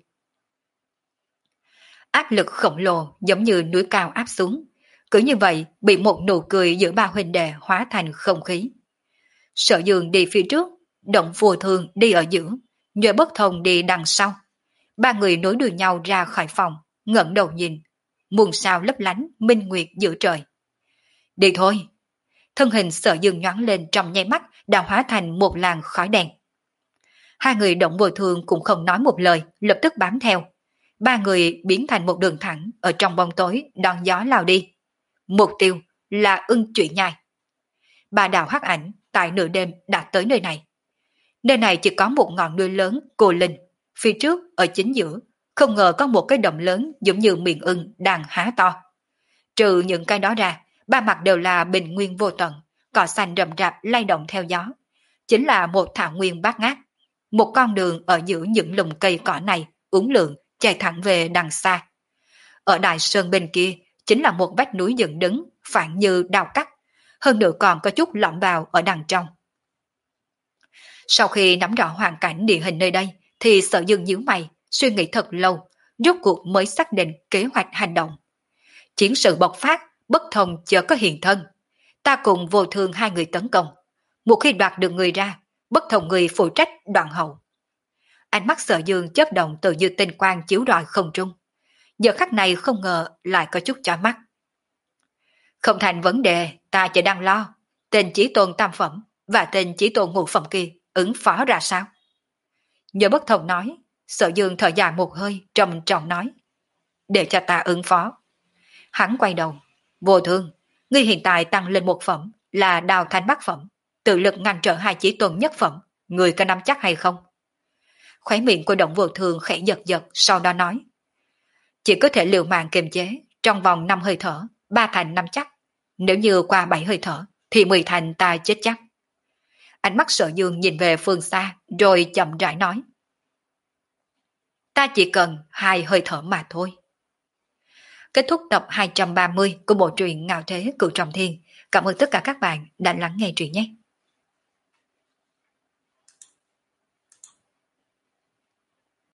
Speaker 1: Áp lực khổng lồ giống như núi cao áp xuống. Cứ như vậy, bị một nụ cười giữa ba huynh đệ hóa thành không khí. Sở Dương đi phía trước, Động Vô Thương đi ở giữa, Nhuệ Bất Thông đi đằng sau. Ba người nối đuôi nhau ra khỏi phòng, ngẩng đầu nhìn, muôn sao lấp lánh, minh nguyệt giữa trời. Đi thôi. Thân hình Sở Dương nhoáng lên trong nháy mắt đã hóa thành một làn khói đen. Hai người Động Vô Thương cũng không nói một lời, lập tức bám theo. Ba người biến thành một đường thẳng ở trong bóng tối đón gió lao đi. Mục tiêu là Ưng Chủy Nhai. Ba đạo hắc ảnh tại nửa đêm đã tới nơi này. Nơi này chỉ có một ngọn núi lớn cô linh, phía trước ở chính giữa, không ngờ có một cái động lớn giống như miệng ưng đang há to. Trừ những cái đó ra, ba mặt đều là bình nguyên vô tận, cỏ xanh rậm rạp lay động theo gió. Chính là một thảo nguyên bát ngát. Một con đường ở giữa những lùm cây cỏ này uốn lượn chạy thẳng về đằng xa. Ở đại sơn bên kia chính là một vách núi dựng đứng, phản như đào cắt, hơn nữa còn có chút lõm vào ở đằng trong. Sau khi nắm rõ hoàn cảnh địa hình nơi đây, thì Sở Dương nhíu mày, suy nghĩ thật lâu, rốt cuộc mới xác định kế hoạch hành động. Chiến sự bộc phát, Bất Thông chợt có hiện thân. Ta cùng Vô Thương hai người tấn công. Một khi đoạt được người ra, Bất Thông người phụ trách đoạn hậu. Ánh mắt Sở Dương chớp động tự như tinh quang chiếu rọi không trung. Giờ khắc này không ngờ lại có chút chói mắt. Không thành vấn đề, ta chỉ đang lo. Tên Chí Tôn tam phẩm và tên Chí Tôn ngũ phẩm kia ứng phó ra sao? Nhờ Bất Thông nói, Sở Dương thở dài một hơi, trầm trọng nói. Để cho ta ứng phó. Hắn quay đầu. Vô Thương, ngươi hiện tại tăng lên một phẩm là Đào Thanh bát phẩm, tự lực ngăn trở hai Chí Tôn nhất phẩm, ngươi có nắm chắc hay không? Khóe miệng của Động Vô Thương khẽ giật giật, sau đó nói. Chỉ có thể liều mạng kiềm chế, trong vòng năm hơi thở, ba thành năm chắc. Nếu như qua bảy hơi thở, thì mười thành ta chết chắc. Ánh mắt Sở Dương nhìn về phương xa, rồi chậm rãi nói. Ta chỉ cần hai hơi thở mà thôi. Kết thúc tập hai trăm ba mươi của bộ truyện Ngạo Thế Cửu Trọng Thiên. Cảm ơn tất cả các bạn đã lắng nghe truyện nhé.